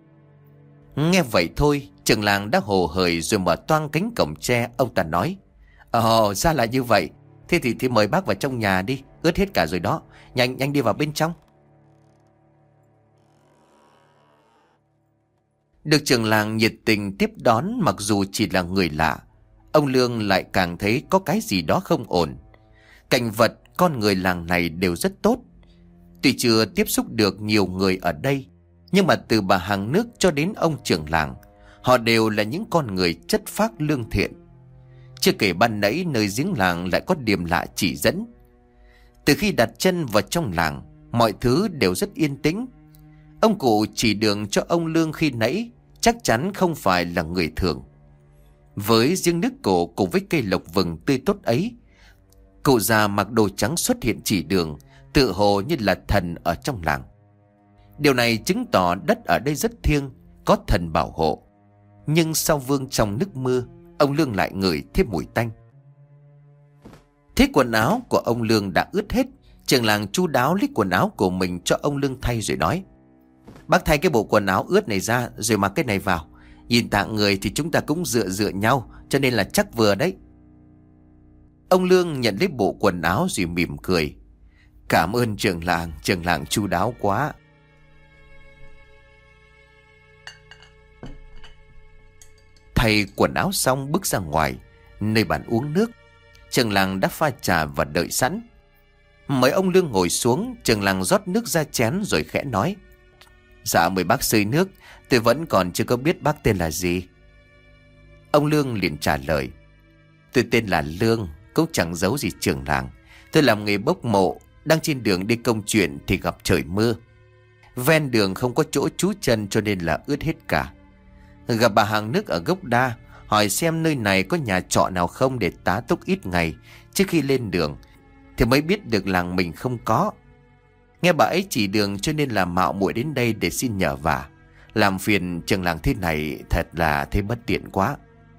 Nghe vậy thôi, trưởng làng đã hồ hởi rồi mở toang cánh cổng tre. Ông ta nói: ồ, ra là như vậy. Thế thì mời bác vào trong nhà đi, ướt hết cả rồi đó. Nhanh đi vào bên trong. Được trưởng làng nhiệt tình tiếp đón mặc dù chỉ là người lạ, ông Lương lại càng thấy có cái gì đó không ổn. Cảnh vật, con người làng này đều rất tốt. Tuy chưa tiếp xúc được nhiều người ở đây, nhưng mà từ bà hàng nước cho đến ông trưởng làng, họ đều là những con người chất phác lương thiện. Chưa kể ban nãy nơi giếng làng lại có điểm lạ chỉ dẫn. Từ khi đặt chân vào trong làng, mọi thứ đều rất yên tĩnh. Ông cụ chỉ đường cho ông Lương khi nãy chắc chắn không phải là người thường. Với giếng nước cổ cùng với cây lộc vừng tươi tốt ấy, cụ già mặc đồ trắng xuất hiện chỉ đường, tự hồ như là thần ở trong làng. Điều này chứng tỏ đất ở đây rất thiêng, có thần bảo hộ. Nhưng sau vương trong nước mưa, ông Lương lại ngửi thêm mùi tanh. Thế quần áo của ông Lương đã ướt hết. Trưởng làng chu đáo lấy quần áo của mình cho ông Lương thay rồi nói: "Bác thay cái bộ quần áo ướt này ra rồi mặc cái này vào. Nhìn tạng người thì chúng ta cũng dựa nhau, cho nên là chắc vừa đấy." Ông Lương nhận lấy bộ quần áo rồi mỉm cười: "Cảm ơn trưởng làng chu đáo quá." Thay quần áo xong bước ra ngoài, nơi bàn uống nước, trưởng làng đã pha trà và đợi sẵn. Mời ông Lương ngồi xuống, trưởng làng rót nước ra chén rồi khẽ nói: "Dạ mời bác xơi nước, tôi vẫn còn chưa có biết bác tên là gì." Ông Lương liền trả lời: "Tôi tên là Lương, cũng chẳng giấu gì trưởng làng. Tôi làm nghề bốc mộ, đang trên đường đi công chuyện thì gặp trời mưa. Ven đường không có chỗ trú chân cho nên là ướt hết cả. Gặp bà hàng nước ở gốc đa, hỏi xem nơi này có nhà trọ nào không để tá túc ít ngày trước khi lên đường, thì mới biết được làng mình không có. Nghe bà ấy chỉ đường cho nên là mạo muội đến đây để xin nhờ vả. Làm phiền trưởng làng thế này thật là thấy bất tiện quá."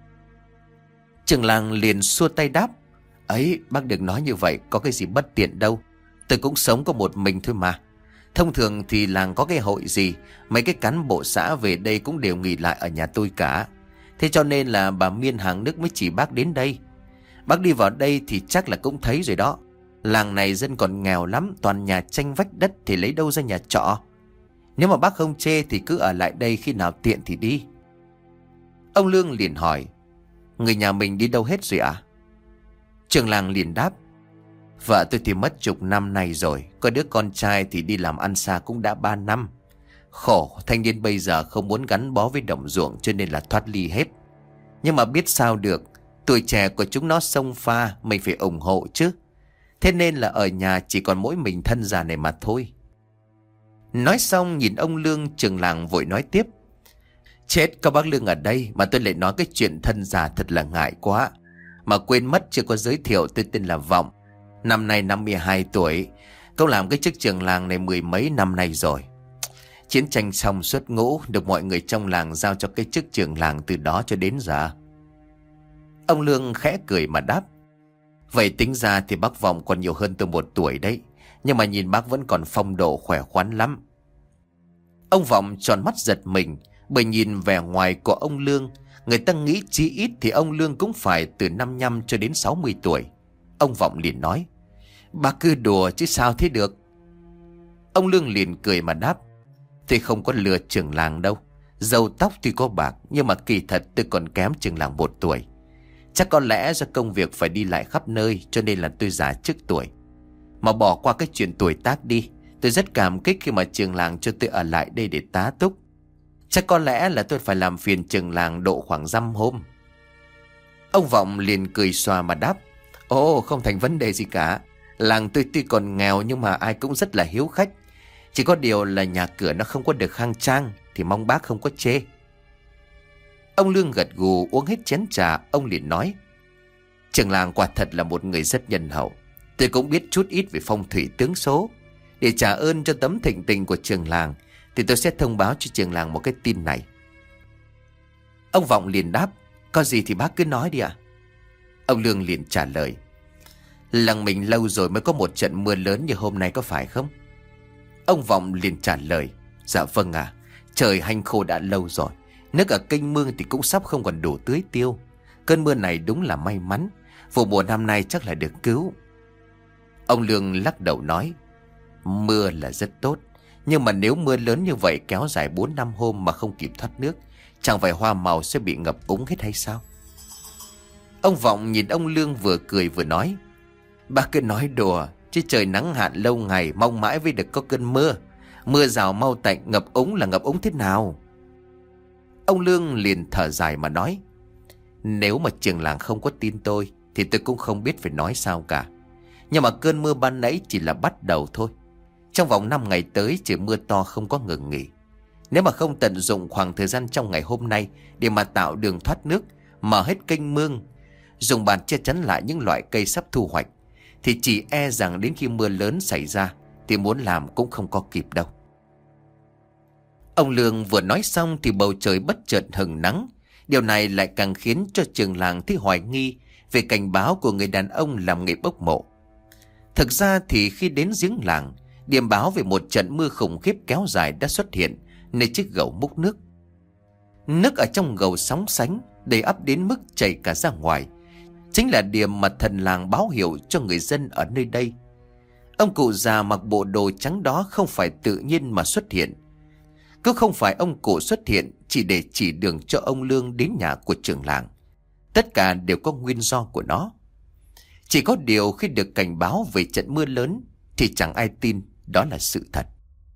Trưởng làng liền xua tay đáp: "Ấy, bác đừng nói như vậy, có cái gì bất tiện đâu. Tôi cũng sống có một mình thôi mà. Thông thường thì làng có cái hội gì, mấy cái cán bộ xã về đây cũng đều nghỉ lại ở nhà tôi cả. Thế cho nên là bà Miên hàng nước mới chỉ bác đến đây. Bác đi vào đây thì chắc là cũng thấy rồi đó. Làng này dân còn nghèo lắm, toàn nhà tranh vách đất thì lấy đâu ra nhà trọ. Nếu mà bác không chê thì cứ ở lại đây, khi nào tiện thì đi." Ông Lương liền hỏi: "Người nhà mình đi đâu hết rồi ạ?" Trưởng làng liền đáp: "Vợ tôi thì mất chục năm nay rồi, có đứa con trai thì đi làm ăn xa cũng đã 3 năm. Khổ, thanh niên bây giờ không muốn gắn bó với đồng ruộng cho nên là thoát ly hết. Nhưng mà biết sao được, tuổi trẻ của chúng nó xông pha, mình phải ủng hộ chứ. Thế nên là ở nhà chỉ còn mỗi mình thân già này mà thôi." Nói xong nhìn ông Lương, trưởng làng vội nói tiếp: "Chết, có bác Lương ở đây mà tôi lại nói cái chuyện thân già thật là ngại quá. Mà quên mất chưa có giới thiệu, tôi tên là Vọng. Năm nay 52 tuổi, cậu làm cái chức trưởng làng này 10 mấy năm nay rồi. Chiến tranh xong xuất ngũ, được mọi người trong làng giao cho cái chức trưởng làng từ đó cho đến giờ." Ông Lương khẽ cười mà đáp: "Vậy tính ra thì bác Vọng còn nhiều hơn tôi 1 tuổi đấy. Nhưng mà nhìn bác vẫn còn phong độ khỏe khoắn lắm." Ông Vọng tròn mắt giật mình, bởi nhìn vẻ ngoài của ông Lương, người ta nghĩ chí ít thì ông Lương cũng phải từ 55 cho đến 60 tuổi. Ông Vọng liền nói: "Bác cứ đùa chứ sao thế được." Ông Lương liền cười mà đáp: "Tôi không có lừa trưởng làng đâu. Râu tóc thì có bạc, nhưng mà kỳ thật tôi còn kém trưởng làng 1 tuổi. Chắc có lẽ do công việc phải đi lại khắp nơi cho nên là tôi già trước tuổi. Mà bỏ qua cái chuyện tuổi tác đi, tôi rất cảm kích khi mà trưởng làng cho tôi ở lại đây để tá túc. Chắc có lẽ là tôi phải làm phiền trưởng làng độ khoảng 5 hôm." Ông Vọng liền cười xòa mà đáp: "Ồ, không thành vấn đề gì cả. Làng tôi tuy còn nghèo nhưng mà ai cũng rất là hiếu khách. Chỉ có điều là nhà cửa nó không có được khang trang, thì mong bác không có chê." Ông Lương gật gù uống hết chén trà. Ông liền nói: "Trưởng làng quả thật là một người rất nhân hậu. Tôi cũng biết chút ít về phong thủy tướng số. Để trả ơn cho tấm thịnh tình của trưởng làng thì tôi sẽ thông báo cho trưởng làng một cái tin này." Ông Vọng liền đáp: "Có gì thì bác cứ nói đi ạ." Ông Lương liền trả lời: "Làng mình lâu rồi mới có một trận mưa lớn như hôm nay, có phải không?" Ông Vọng liền trả lời: "Dạ vâng ạ. Trời hanh khô đã lâu rồi. Nước ở kênh mương thì cũng sắp không còn đủ tưới tiêu. Cơn mưa này đúng là may mắn. Vụ mùa năm nay chắc là được cứu." Ông Lương lắc đầu nói: "Mưa là rất tốt, nhưng mà nếu mưa lớn như vậy kéo dài 4-5 hôm mà không kịp thoát nước chẳng phải hoa màu sẽ bị ngập úng hết hay sao? Ông Vọng nhìn ông Lương vừa cười vừa nói: Bác cứ nói đùa, chứ trời nắng hạn lâu ngày, mong mãi mới được có cơn mưa. Mưa rào mau tạnh, ngập úng là ngập úng thế nào? Ông Lương liền thở dài mà nói: Nếu mà trường làng không có tin tôi thì tôi cũng không biết phải nói sao cả. Nhưng mà cơn mưa ban nãy chỉ là bắt đầu thôi. Trong vòng 5 ngày tới chỉ mưa to không có ngừng nghỉ. Nếu mà không tận dụng khoảng thời gian trong ngày hôm nay để mà tạo đường thoát nước, mở hết kênh mương, dùng bạt che chắn lại những loại cây sắp thu hoạch, thì chỉ e rằng đến khi mưa lớn xảy ra thì muốn làm cũng không có kịp đâu. Ông Lương vừa nói xong thì bầu trời bất chợt hừng nắng. Điều này lại càng khiến cho trường làng thấy hoài nghi về cảnh báo của người đàn ông làm nghề bốc mộ. Thực ra thì khi đến giếng làng, điểm báo về một trận mưa khủng khiếp kéo dài đã xuất hiện nơi chiếc gầu múc nước. Nước ở trong gầu sóng sánh, đầy ắp đến mức chảy cả ra ngoài. Chính là điểm mà thần làng báo hiệu cho người dân ở nơi đây. Ông cụ già mặc bộ đồ trắng đó không phải tự nhiên mà xuất hiện. Cứ không phải ông cụ xuất hiện chỉ để chỉ đường cho ông Lương đến nhà của trưởng làng. Tất cả đều có nguyên do của nó. Chỉ có điều khi được cảnh báo về trận mưa lớn thì chẳng ai tin đó là sự thật.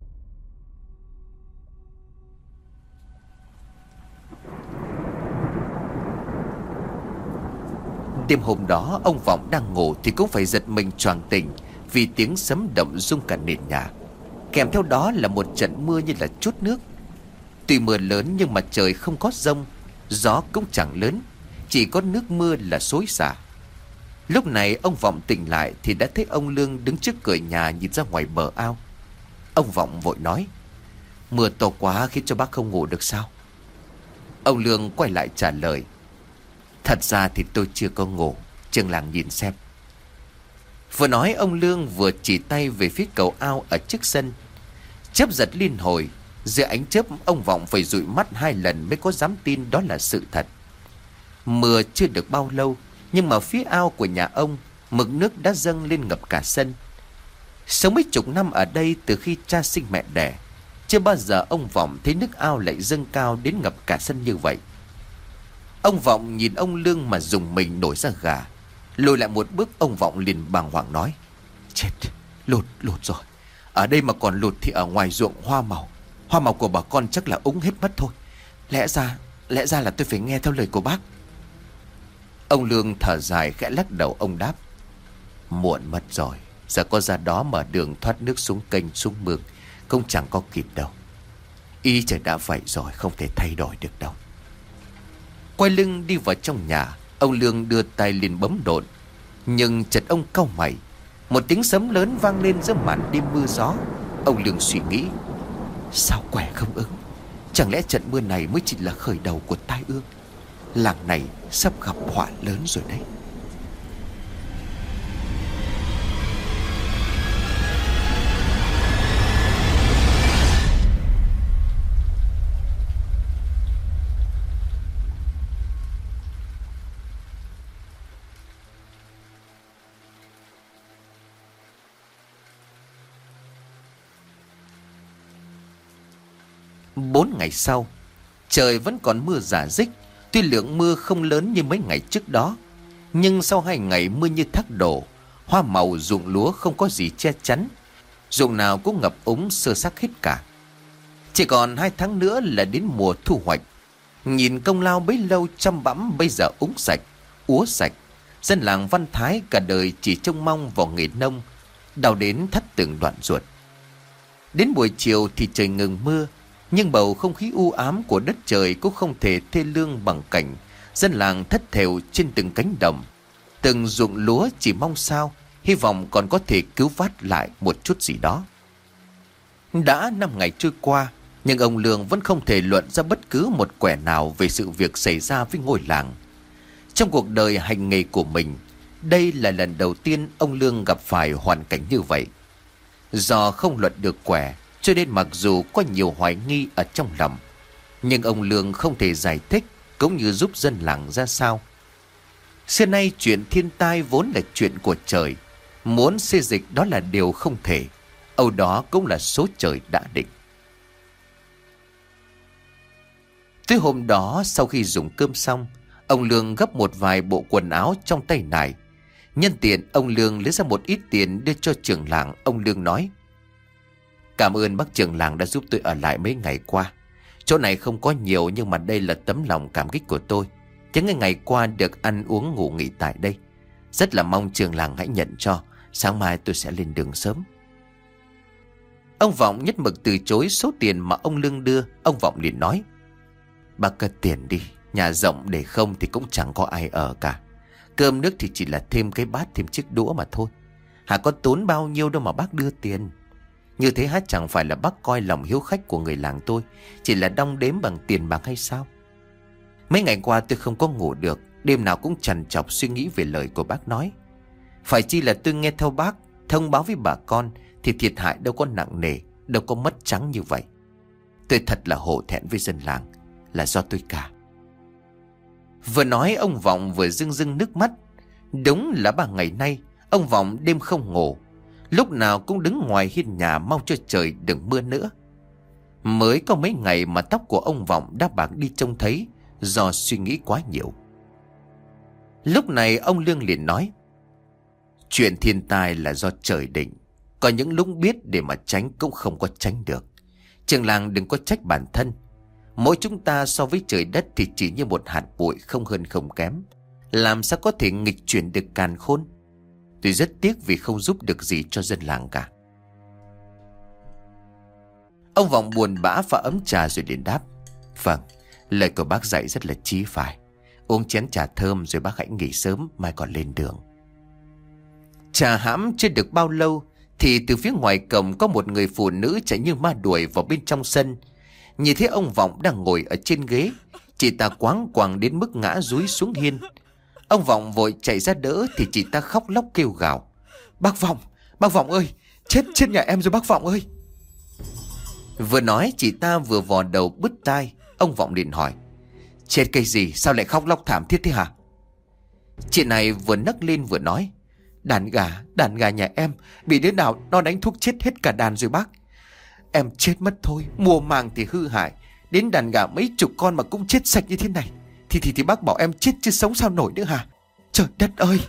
Đêm hôm đó ông Vọng đang ngủ thì cũng phải giật mình choàng tỉnh vì tiếng sấm động rung cả nền nhà. Kèm theo đó là một trận mưa như là trút nước. Tuy mưa lớn nhưng mà trời không có dông, gió cũng chẳng lớn, chỉ có nước mưa là xối xả. Lúc này ông Vọng tỉnh lại thì đã thấy ông Lương đứng trước cửa nhà nhìn ra ngoài bờ ao. Ông Vọng vội nói: Mưa to quá khiến cho bác không ngủ được sao? Ông Lương quay lại trả lời: Thật ra thì tôi chưa có ngủ, trường làng nhìn xem. Vừa nói ông Lương vừa chỉ tay về phía cầu ao ở trước sân. Chớp giật liên hồi, dưới ánh chớp ông Vọng phải dụi mắt 2 lần mới có dám tin đó là sự thật. Mưa chưa được bao lâu, nhưng mà phía ao của nhà ông, mực nước đã dâng lên ngập cả sân. Sống mấy chục năm ở đây từ khi cha sinh mẹ đẻ, chưa bao giờ ông Vọng thấy nước ao lại dâng cao đến ngập cả sân như vậy. Ông Vọng nhìn ông Lương mà dùng mình nổi da gà. Lùi lại một bước, ông Vọng liền bàng hoàng nói: Chết, lụt rồi. Ở đây mà còn lụt thì ở ngoài ruộng hoa màu của bà con chắc là úng hết mất thôi. Lẽ ra là tôi phải nghe theo lời của bác. Ông Lương thở dài khẽ lắc đầu, ông đáp: Muộn mất rồi. Giờ có ra đó mở đường thoát nước xuống kênh xuống mương cũng chẳng có kịp đâu. Ý trời đã vậy rồi, không thể thay đổi được đâu. Quay lưng đi vào trong nhà, ông Lương đưa tay lên bấm độn. Nhưng chợt ông cau mày. Một tiếng sấm lớn vang lên giữa màn đêm mưa gió. Ông Lương suy nghĩ: Sao quẻ không ứng? Chẳng lẽ trận mưa này mới chỉ là khởi đầu của tai ương? Làng này sắp gặp họa lớn rồi đấy. Bốn ngày sau, trời vẫn còn mưa rả rích. Tuy lượng mưa không lớn như mấy ngày trước đó, nhưng sau 2 ngày mưa như thác đổ, hoa màu ruộng lúa không có gì che chắn, ruộng nào cũng ngập úng sơ xác hết cả. Chỉ còn 2 tháng nữa là đến mùa thu hoạch. Nhìn công lao bấy lâu chăm bẵm bây giờ úng sạch, úa sạch. Dân làng Văn Thái cả đời chỉ trông mong vào nghề nông, đau đến thắt từng đoạn ruột. Đến buổi chiều thì trời ngừng mưa, nhưng bầu không khí u ám của đất trời cũng không thể thê lương bằng cảnh dân làng thất thểu trên từng cánh đồng, từng ruộng lúa chỉ mong sao hy vọng còn có thể cứu vãt lại một chút gì đó. Đã 5 ngày trôi qua, nhưng ông Lương vẫn không thể luận ra bất cứ một quẻ nào về sự việc xảy ra với ngôi làng. Trong cuộc đời hành nghề của mình, đây là lần đầu tiên ông Lương gặp phải hoàn cảnh như vậy. Do không luận được quẻ, cho nên mặc dù có nhiều hoài nghi ở trong lòng, nhưng ông Lương không thể giải thích cũng như giúp dân làng ra sao. Xưa nay chuyện thiên tai vốn là chuyện của trời, muốn xê dịch đó là điều không thể, âu đó cũng là số trời đã định. Tối hôm đó sau khi dùng cơm xong, ông Lương gấp một vài bộ quần áo trong tay nải. Nhân tiện ông Lương lấy ra một ít tiền đưa cho trưởng làng. Ông Lương nói: "Cảm ơn bác trưởng làng đã giúp tôi ở lại mấy ngày qua. Chỗ này không có nhiều nhưng mà đây là tấm lòng cảm kích của tôi. Những ngày qua được ăn uống ngủ nghỉ tại đây. Rất là mong trưởng làng hãy nhận cho. Sáng mai tôi sẽ lên đường sớm." Ông Vọng nhất mực từ chối số tiền mà ông Lương đưa. Ông Vọng liền nói: "Bác cất tiền đi. Nhà rộng để không thì cũng chẳng có ai ở cả. Cơm nước thì chỉ là thêm cái bát, thêm chiếc đũa mà thôi. Hả có tốn bao nhiêu đâu mà bác đưa tiền. Như thế hả chẳng phải là bác coi lòng hiếu khách của người làng tôi chỉ là đong đếm bằng tiền bạc hay sao? Mấy ngày qua tôi không có ngủ được. Đêm nào cũng trằn trọc suy nghĩ về lời của bác nói. Phải chi là tôi nghe theo bác, thông báo với bà con thì thiệt hại đâu có nặng nề, đâu có mất trắng như vậy. Tôi thật là hổ thẹn với dân làng. Là do tôi cả." Vừa nói ông Vọng vừa rưng rưng nước mắt. Đúng là 3 ngày nay ông Vọng đêm không ngủ, lúc nào cũng đứng ngoài hiên nhà mong cho trời đừng mưa nữa. Mới có mấy ngày mà tóc của ông Vọng đã bạc đi trông thấy do suy nghĩ quá nhiều. Lúc này ông Lương liền nói: "Chuyện thiên tai là do trời định. Có những lúc biết để mà tránh cũng không có tránh được. Trường làng đừng có trách bản thân. Mỗi chúng ta so với trời đất thì chỉ như một hạt bụi, không hơn không kém. Làm sao có thể nghịch chuyển được càn khôn. Tôi rất tiếc vì không giúp được gì cho dân làng cả." Ông Vọng buồn bã pha ấm trà rồi liền đáp: "Vâng, lời của bác dạy rất là chí phải. Uống chén trà thơm rồi bác hãy nghỉ sớm, mai còn lên đường." Trà hãm chưa được bao lâu thì từ phía ngoài cổng có một người phụ nữ chạy như ma đuổi vào bên trong sân. Nhìn thấy ông Vọng đang ngồi ở trên ghế, chị ta quáng quàng đến mức ngã dúi xuống hiên. Ông Vọng vội chạy ra đỡ thì chị ta khóc lóc kêu gào: bác Vọng ơi, chết nhà em rồi bác Vọng ơi." Vừa nói chị ta vừa vò đầu bứt tai. Ông Vọng liền hỏi: "Chết cây gì, sao lại khóc lóc thảm thiết thế hả?" Chị này vừa nấc lên vừa nói: Đàn gà nhà em bị đứa nào nó đánh thuốc chết hết cả đàn rồi bác. Em chết mất thôi, mùa màng thì hư hại, đến đàn gà mấy chục con mà cũng chết sạch như thế này. Thì bác bảo em chết chứ sống sao nổi nữa hả? Trời đất ơi!"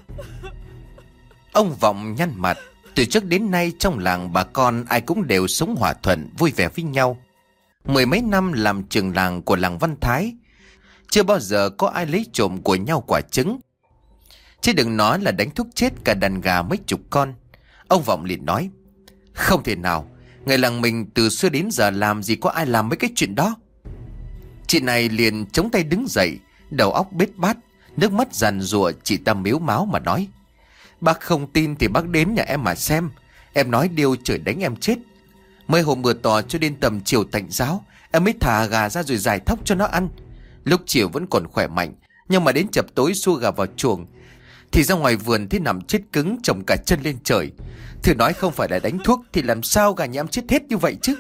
Ông Vọng nhăn mặt. Từ trước đến nay trong làng bà con ai cũng đều sống hòa thuận vui vẻ với nhau. 10 mấy năm làm trưởng làng của làng Văn Thái, chưa bao giờ có ai lấy trộm của nhau quả trứng, chứ đừng nói là đánh thuốc chết cả đàn gà mấy chục con. Ông Vọng liền nói: "Không thể nào, người làng mình từ xưa đến giờ làm gì có ai làm mấy cái chuyện đó." Chị này liền chống tay đứng dậy, đầu óc bết bát, nước mắt giàn giụa. Chị ta mếu máo mà nói: "Bác không tin thì bác đến nhà em mà xem. Em nói điều trời đánh em chết. Mới hôm mưa to cho đến tầm chiều tạnh giáo, em mới thả gà ra rồi giải thóc cho nó ăn. Lúc chiều vẫn còn khỏe mạnh, nhưng mà đến chập tối xua gà vào chuồng thì ra ngoài vườn thấy nằm chết cứng, trồng cả chân lên trời. Thử nói không phải là đánh thuốc thì làm sao gà nhà em chết hết như vậy chứ?"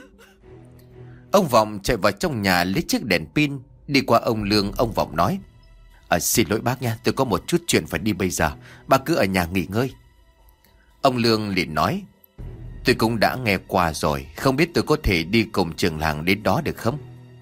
Ông Vọng chạy vào trong nhà lấy chiếc đèn pin. Đi qua ông Lương, ông Vọng nói: "Xin lỗi bác nha, tôi có một chút chuyện phải đi bây giờ. Bác cứ ở nhà nghỉ ngơi." Ông Lương liền nói: "Tôi cũng đã nghe qua rồi, không biết tôi có thể đi cùng trưởng làng đến đó được không?"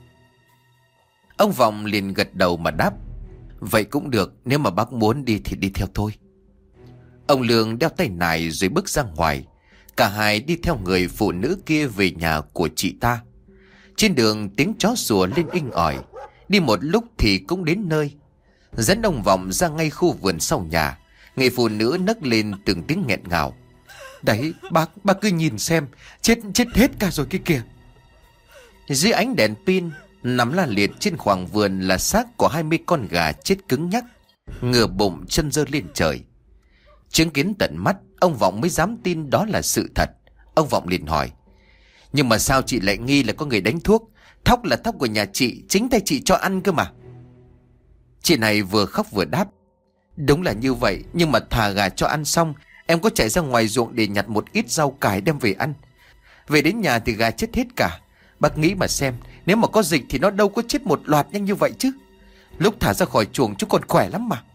Ông Vọng liền gật đầu mà đáp: "Vậy cũng được, nếu mà bác muốn đi thì đi theo thôi." Ông Lương đeo tay nải rồi bước ra ngoài. Cả hai đi theo người phụ nữ kia về nhà của chị ta. Trên đường tiếng chó sủa lên inh ỏi. Đi một lúc thì cũng đến nơi. Dẫn ông Vọng ra ngay khu vườn sau nhà. Người phụ nữ nấc lên từng tiếng nghẹn ngào: "Đấy, bác cứ nhìn xem, chết hết cả rồi kia kìa." Dưới ánh đèn pin, nằm la liệt trên khoảng vườn là xác của 20 con gà chết cứng nhắc, ngửa bụng chân giơ lên trời. Chứng kiến tận mắt, ông Vọng mới dám tin đó là sự thật. Ông Vọng liền hỏi: "Nhưng mà sao chị lại nghi là có người đánh thuốc? Thóc là thóc của nhà chị, chính tay chị cho ăn cơ mà." Chị này vừa khóc vừa đáp: "Đúng là như vậy, nhưng mà thả gà cho ăn xong, em có chạy ra ngoài ruộng để nhặt một ít rau cải đem về ăn. Về đến nhà thì gà chết hết cả. Bác nghĩ mà xem, nếu mà có dịch thì nó đâu có chết một loạt nhanh như vậy chứ. Lúc thả ra khỏi chuồng chúng còn khỏe lắm mà."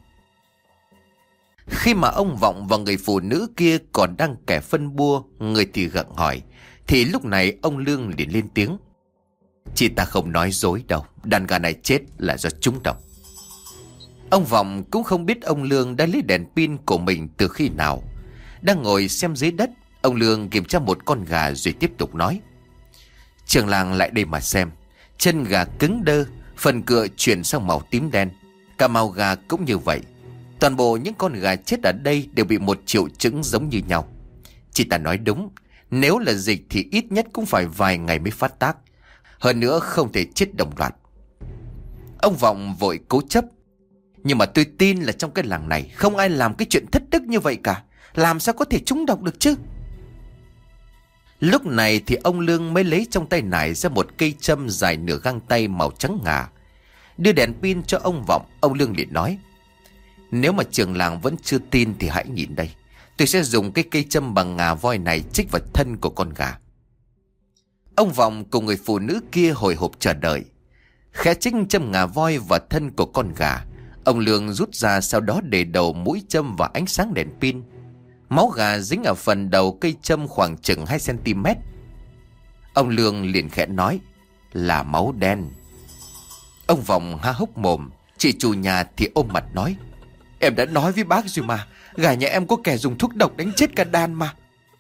Khi mà ông Vọng và người phụ nữ kia còn đang kẻ phân bua, người thì gặng hỏi, thì lúc này ông Lương liền lên tiếng: Chị ta không nói dối đâu, đàn gà này chết là do trúng độc. Ông Vọng cũng không biết ông Lương đã lấy đèn pin của mình từ khi nào. Đang ngồi xem dưới đất, ông Lương kiểm tra một con gà rồi tiếp tục nói: Trường làng lại đây mà xem. Chân gà cứng đơ, phần cựa chuyển sang màu tím đen. Cả màu gà cũng như vậy. Toàn bộ những con gà chết ở đây đều bị một triệu chứng giống như nhau. Chị ta nói đúng, nếu là dịch thì ít nhất cũng phải vài ngày mới phát tác. Hơn nữa không thể chết đồng loạt. Ông Vọng vội cố chấp: Nhưng mà tôi tin là trong cái làng này không ai làm cái chuyện thất đức như vậy cả. Làm sao có thể trúng độc được chứ? Lúc này thì ông Lương mới lấy trong tay nải ra một cây châm dài nửa găng tay màu trắng ngà. Đưa đèn pin cho ông Vọng, ông Lương liền nói: Nếu mà trường làng vẫn chưa tin thì hãy nhìn đây. Tôi sẽ dùng cái cây châm bằng ngà voi này chích vào thân của con gà. Ông Vọng cùng người phụ nữ kia hồi hộp chờ đợi. Khẽ chích châm ngà voi vào thân của con gà. Ông Lương rút ra, sau đó để đầu mũi châm vào ánh sáng đèn pin. Máu gà dính ở phần đầu cây châm khoảng chừng 2 cm. Ông Lương liền khẽ nói: Là máu đen. Ông Vọng há hốc mồm. Chị chủ nhà thì ôm mặt nói: Em đã nói với bác rồi mà, gà nhà em có kẻ dùng thuốc độc đánh chết cả đàn mà.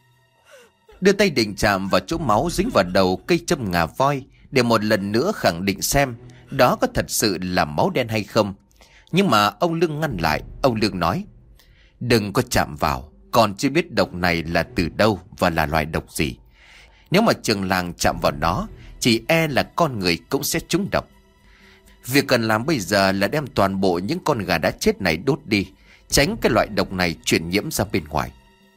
Đưa tay định chạm vào chỗ máu dính vào đầu cây châm ngà voi để một lần nữa khẳng định xem đó có thật sự là máu đen hay không. Nhưng mà ông Lương ngăn lại. Ông Lương nói: Đừng có chạm vào, còn chưa biết độc này là từ đâu và là loài độc gì. Nếu mà trường làng chạm vào nó, chỉ e là con người cũng sẽ trúng độc. Việc cần làm bây giờ là đem toàn bộ những con gà đã chết này đốt đi, tránh cái loại độc này truyền nhiễm ra bên ngoài.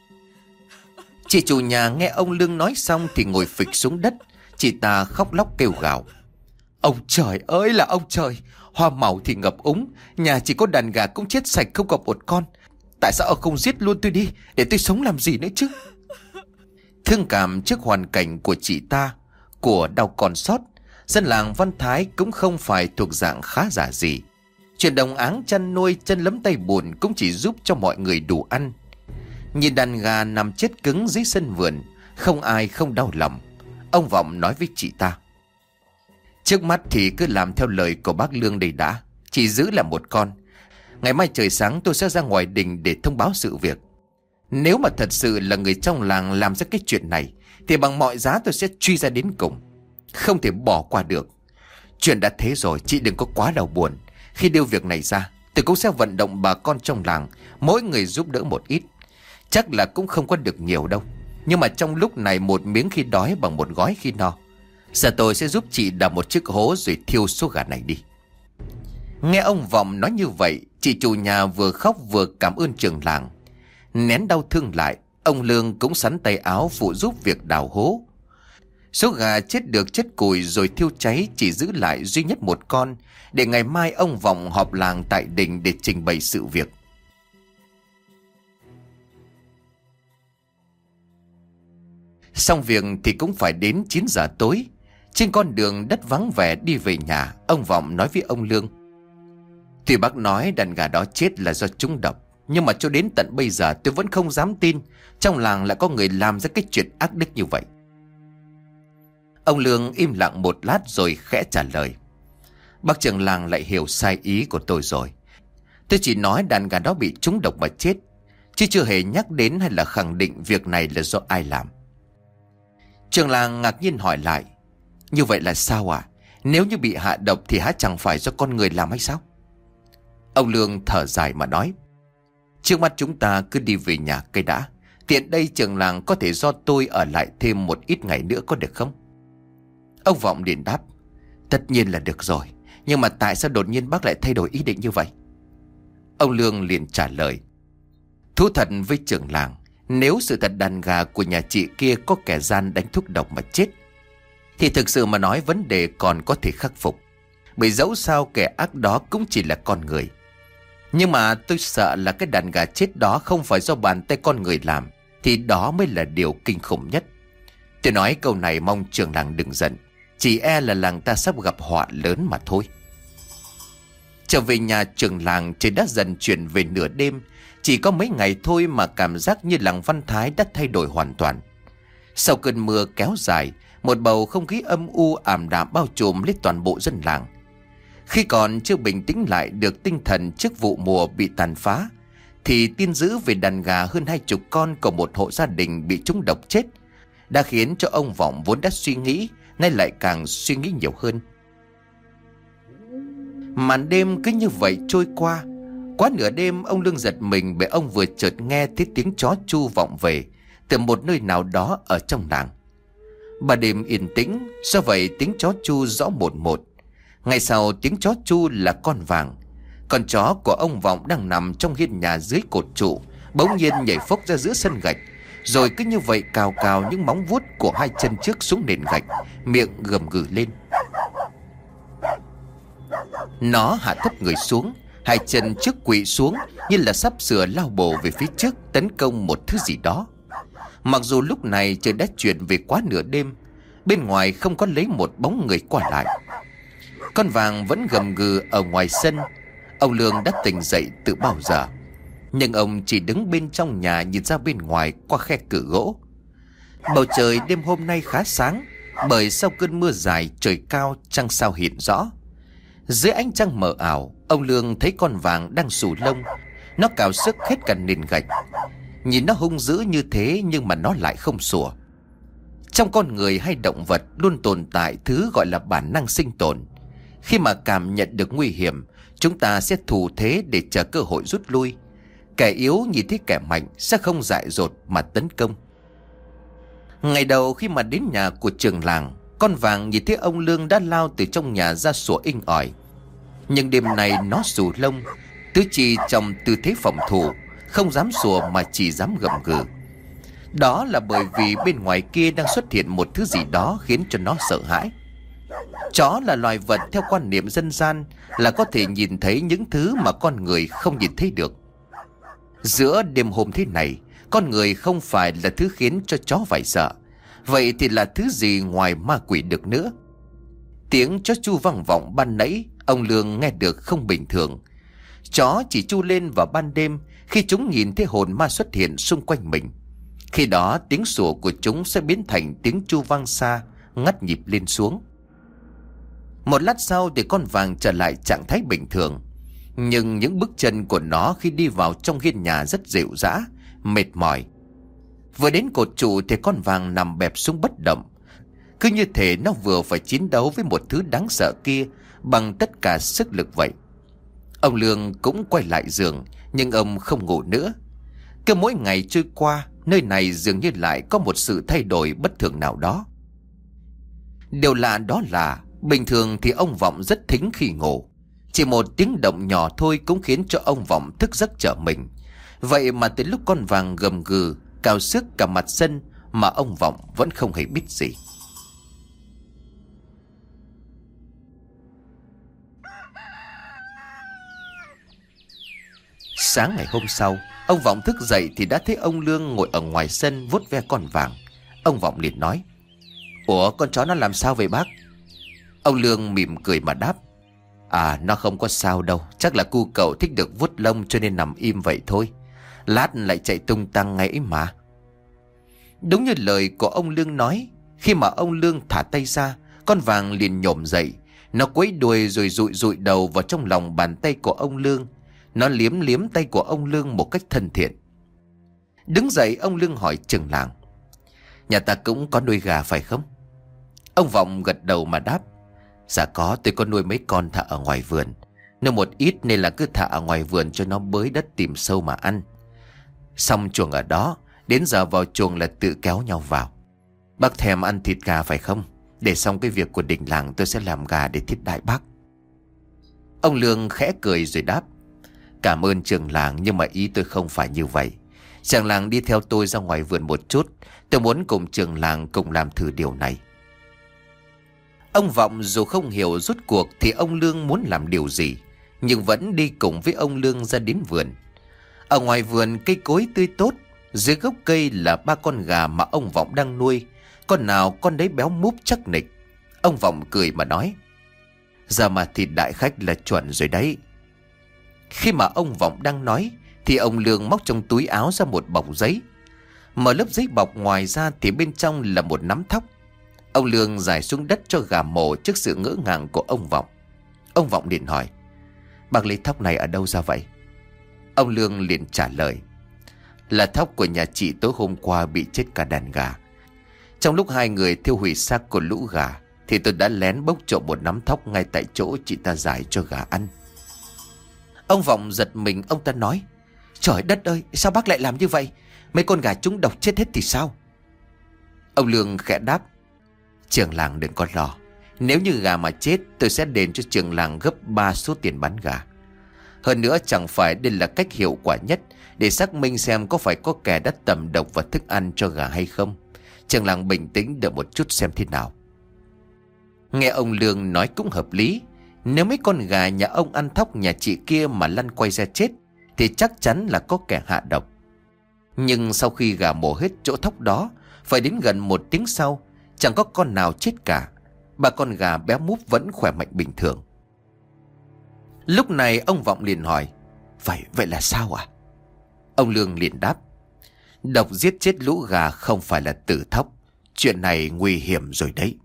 Chị chủ nhà nghe ông Lương nói xong thì ngồi phịch xuống đất. Chị ta khóc lóc kêu gào: Ông trời ơi là ông trời! Hoa màu thì ngập úng, nhà chỉ có đàn gà cũng chết sạch không còn một con. Tại sao ông không giết luôn tôi đi, để tôi sống làm gì nữa chứ? Thương cảm trước hoàn cảnh của chị ta, của đau còn sót, dân làng Văn Thái cũng không phải thuộc dạng khá giả gì. Chuyện đồng áng chăn nuôi chân lấm tay bùn cũng chỉ giúp cho mọi người đủ ăn. Nhìn đàn gà nằm chết cứng dưới sân vườn, không ai không đau lòng. Ông Vọng nói với chị ta: Trước mắt thì cứ làm theo lời của bác Lương đây đã, chỉ giữ là một con. Ngày mai trời sáng tôi sẽ ra ngoài đình để thông báo sự việc. Nếu mà thật sự là người trong làng làm ra cái chuyện này thì bằng mọi giá tôi sẽ truy ra đến cùng, không thể bỏ qua được. Chuyện đã thế rồi, chị đừng có quá đau buồn. Khi đưa việc này ra, tôi cũng sẽ vận động bà con trong làng, mỗi người giúp đỡ một ít. Chắc là cũng không có được nhiều đâu, nhưng mà trong lúc này một miếng khi đói bằng một gói khi no. Giờ tôi sẽ giúp chị đào một chiếc hố rồi thiêu số gà này đi. Nghe ông Vọng nói như vậy, chị chủ nhà vừa khóc vừa cảm ơn trưởng làng. Nén đau thương lại, ông Lương cũng sắn tay áo phụ giúp việc đào hố. Số gà chết được chất củi rồi thiêu cháy chỉ giữ lại duy nhất một con, để ngày mai ông Vọng họp làng tại đình để trình bày sự việc. Xong việc thì cũng phải đến 9 giờ tối. Trên con đường đất vắng vẻ đi về nhà, ông Vọng nói với ông Lương: Tuy bác nói đàn gà đó chết là do trúng độc, nhưng mà cho đến tận bây giờ tôi vẫn không dám tin trong làng lại có người làm ra cái chuyện ác đức như vậy. Ông Lương im lặng một lát rồi khẽ trả lời: Bác trưởng làng lại hiểu sai ý của tôi rồi. Tôi chỉ nói đàn gà đó bị trúng độc mà chết, chứ chưa hề nhắc đến hay là khẳng định việc này là do ai làm. Trưởng làng ngạc nhiên hỏi lại: Như vậy là sao ạ? Nếu như bị hạ độc thì há chẳng phải do con người làm hay sao? Ông Lương thở dài mà nói: Trước mắt chúng ta cứ đi về nhà cây đã. Tiện đây trưởng làng có thể do tôi ở lại thêm một ít ngày nữa có được không? Ông Vọng liền đáp: Tất nhiên là được rồi. Nhưng mà tại sao đột nhiên bác lại thay đổi ý định như vậy? Ông Lương liền trả lời: Thú thật với trưởng làng, nếu sự thật đàn gà của nhà chị kia có kẻ gian đánh thuốc độc mà chết thì thực sự mà nói vấn đề còn có thể khắc phục. Bởi dẫu sao kẻ ác đó cũng chỉ là con người. Nhưng mà tôi sợ là cái đàn gà chết đó không phải do bàn tay con người làm, thì đó mới là điều kinh khủng nhất. Tôi nói câu này mong trưởng làng đừng giận, chỉ e là làng ta sắp gặp họa lớn mà thôi. Trở về nhà trưởng làng, trời đã dần chuyển về nửa đêm. Chỉ có mấy ngày thôi mà cảm giác như làng Văn Thái đã thay đổi hoàn toàn. Sau cơn mưa kéo dài, Một bầu không khí âm u ảm đạm bao trùm lấy toàn bộ dân làng. Khi còn chưa bình tĩnh lại được tinh thần trước vụ mùa bị tàn phá, thì tin dữ về đàn gà hơn 20 con của một hộ gia đình bị trúng độc chết đã khiến cho ông Vọng vốn đã suy nghĩ nay lại càng suy nghĩ nhiều hơn. Màn đêm cứ như vậy trôi qua. Quá nửa đêm ông Lương giật mình bởi ông vừa chợt nghe thấy tiếng chó chu vọng về từ một nơi nào đó ở trong làng. Ban đêm yên tĩnh, do vậy tiếng chó chu rõ một một. Ngay sau tiếng chó chu là con Vàng. Con chó của ông Vọng đang nằm trong hiên nhà dưới cột trụ bỗng nhiên nhảy phốc ra giữa sân gạch, rồi cứ như vậy cào cào những móng vuốt của hai chân trước xuống nền gạch, miệng gầm gừ lên. Nó hạ thấp người xuống, hai chân trước quỵ xuống như là sắp sửa lao bổ về phía trước tấn công một thứ gì đó. Mặc dù lúc này trời đã chuyển về quá nửa đêm, bên ngoài không có lấy một bóng người qua lại. Con Vàng vẫn gầm gừ ở ngoài sân. Ông Lương đã tỉnh dậy từ bao giờ, nhưng ông chỉ đứng bên trong nhà nhìn ra bên ngoài qua khe cửa gỗ. Bầu trời đêm hôm nay khá sáng, bởi sau cơn mưa dài trời cao trăng sao hiện rõ. Dưới ánh trăng mờ ảo, ông Lương thấy con Vàng đang xù lông. Nó cào sức hết cả nền gạch. Nhìn nó hung dữ như thế nhưng mà nó lại không sủa. Trong con người hay động vật luôn tồn tại thứ gọi là bản năng sinh tồn. Khi mà cảm nhận được nguy hiểm, chúng ta sẽ thủ thế để chờ cơ hội rút lui. Kẻ yếu nhìn thấy kẻ mạnh sẽ không dại dột mà tấn công. Ngày đầu khi mà đến nhà của trưởng làng, con Vàng nhìn thấy ông Lương đã lao từ trong nhà ra sủa inh ỏi. Nhưng đêm nay nó xù lông, tứ chi trong tư thế phòng thủ, không dám sủa mà chỉ dám gầm gừ. Đó là bởi vì bên ngoài kia đang xuất hiện một thứ gì đó khiến cho nó sợ hãi. Chó là loài vật theo quan niệm dân gian là có thể nhìn thấy những thứ mà con người không nhìn thấy được. Giữa đêm hôm thế này, con người không phải là thứ khiến cho chó phải sợ. Vậy thì là thứ gì ngoài ma quỷ được nữa? Tiếng chó chu vang vọng ban nãy, ông Lương nghe được không bình thường. Chó chỉ chu lên vào ban đêm khi chúng nhìn thấy hồn ma xuất hiện xung quanh mình. Khi đó tiếng sủa của chúng sẽ biến thành tiếng chu vang xa, ngắt nhịp lên xuống. Một lát sau thì con Vàng trở lại trạng thái bình thường. Nhưng những bước chân của nó khi đi vào trong hiên nhà rất dịu dã, mệt mỏi. Vừa đến cột trụ thì con Vàng nằm bẹp xuống bất động. Cứ như thể nó vừa phải chiến đấu với một thứ đáng sợ kia bằng tất cả sức lực vậy. Ông Lương cũng quay lại giường, nhưng ông không ngủ nữa. Cứ mỗi ngày trôi qua, nơi này dường như lại có một sự thay đổi bất thường nào đó. Điều lạ đó là bình thường thì ông Vọng rất thính khi ngủ. Chỉ một tiếng động nhỏ thôi cũng khiến cho ông Vọng thức giấc trở mình. Vậy mà từ lúc con Vàng gầm gừ cào xước cả mặt sân mà ông Vọng vẫn không hề biết gì. Sáng ngày hôm sau, ông Vọng thức dậy thì đã thấy ông Lương ngồi ở ngoài sân vuốt ve con Vàng. Ông Vọng liền nói: "Ủa, con chó nó làm sao vậy bác?" Ông Lương mỉm cười mà đáp: "À, nó không có sao đâu. Chắc là cu cậu thích được vuốt lông cho nên nằm im vậy thôi. Lát lại chạy tung tăng ngay ấy mà." Đúng như lời của ông Lương nói, khi mà ông Lương thả tay ra, con Vàng liền nhổm dậy. Nó quấy đuôi rồi dụi dụi đầu vào trong lòng bàn tay của ông Lương. Nó liếm liếm tay của ông Lương một cách thân thiện. Đứng dậy, ông Lương hỏi trưởng làng: "Nhà ta cũng có nuôi gà phải không?" Ông Vọng gật đầu mà đáp: "Dạ có, tôi có nuôi mấy con thả ở ngoài vườn. Nuôi một ít nên là cứ thả ở ngoài vườn cho nó bới đất tìm sâu mà ăn. Xong chuồng ở đó, đến giờ vào chuồng là tự kéo nhau vào. Bác thèm ăn thịt gà phải không? Để xong cái việc của đình làng tôi sẽ làm gà để thiết đãi bác." Ông Lương khẽ cười rồi đáp: "Cảm ơn trưởng làng, nhưng mà ý tôi không phải như vậy. Trưởng làng đi theo tôi ra ngoài vườn một chút. Tôi muốn cùng trưởng làng cùng làm thử điều này." Ông Vọng dù không hiểu rốt cuộc thì ông Lương muốn làm điều gì, nhưng vẫn đi cùng với ông Lương ra đến vườn. Ở ngoài vườn cây cối tươi tốt, dưới gốc cây là 3 con gà mà ông Vọng đang nuôi. Con nào con đấy béo múp chắc nịch. Ông Vọng cười mà nói: "Giờ mà thịt đại khách là chuẩn rồi đấy." Khi mà ông Vọng đang nói thì ông Lương móc trong túi áo ra một bọc giấy. Mở lớp giấy bọc ngoài ra thì bên trong là một nắm thóc. Ông Lương giải xuống đất cho gà mổ trước sự ngỡ ngàng của ông Vọng. Ông Vọng liền hỏi: "Bác lấy thóc này ở đâu ra vậy?" Ông Lương liền trả lời: "Là thóc của nhà chị tối hôm qua bị chết cả đàn gà. Trong lúc hai người thiêu hủy xác của lũ gà thì tôi đã lén bốc trộm một nắm thóc ngay tại chỗ chị ta rải cho gà ăn." Ông Vọng giật mình, ông ta nói: "Trời đất ơi, sao bác lại làm như vậy? Mấy con gà chúng độc chết hết thì sao?" Ông Lương khẽ đáp: "Trưởng làng đừng có lo. Nếu như gà mà chết, tôi sẽ đền cho trưởng làng gấp 3 số tiền bán gà. Hơn nữa chẳng phải đây là cách hiệu quả nhất để xác minh xem có phải có kẻ đã tẩm độc vào thức ăn cho gà hay không. Trưởng làng bình tĩnh đợi một chút xem thế nào." Nghe ông Lương nói cũng hợp lý. Nếu mấy con gà nhà ông ăn thóc nhà chị kia mà lăn quay ra chết thì chắc chắn là có kẻ hạ độc. Nhưng sau khi gà mổ hết chỗ thóc đó, phải đến gần 1 tiếng sau, chẳng có con nào chết cả. 3 con gà béo múp vẫn khỏe mạnh bình thường. Lúc này ông Vọng liền hỏi: Vậy là sao à?" Ông Lương liền đáp: "Độc giết chết lũ gà không phải là từ thóc. Chuyện này nguy hiểm rồi đấy."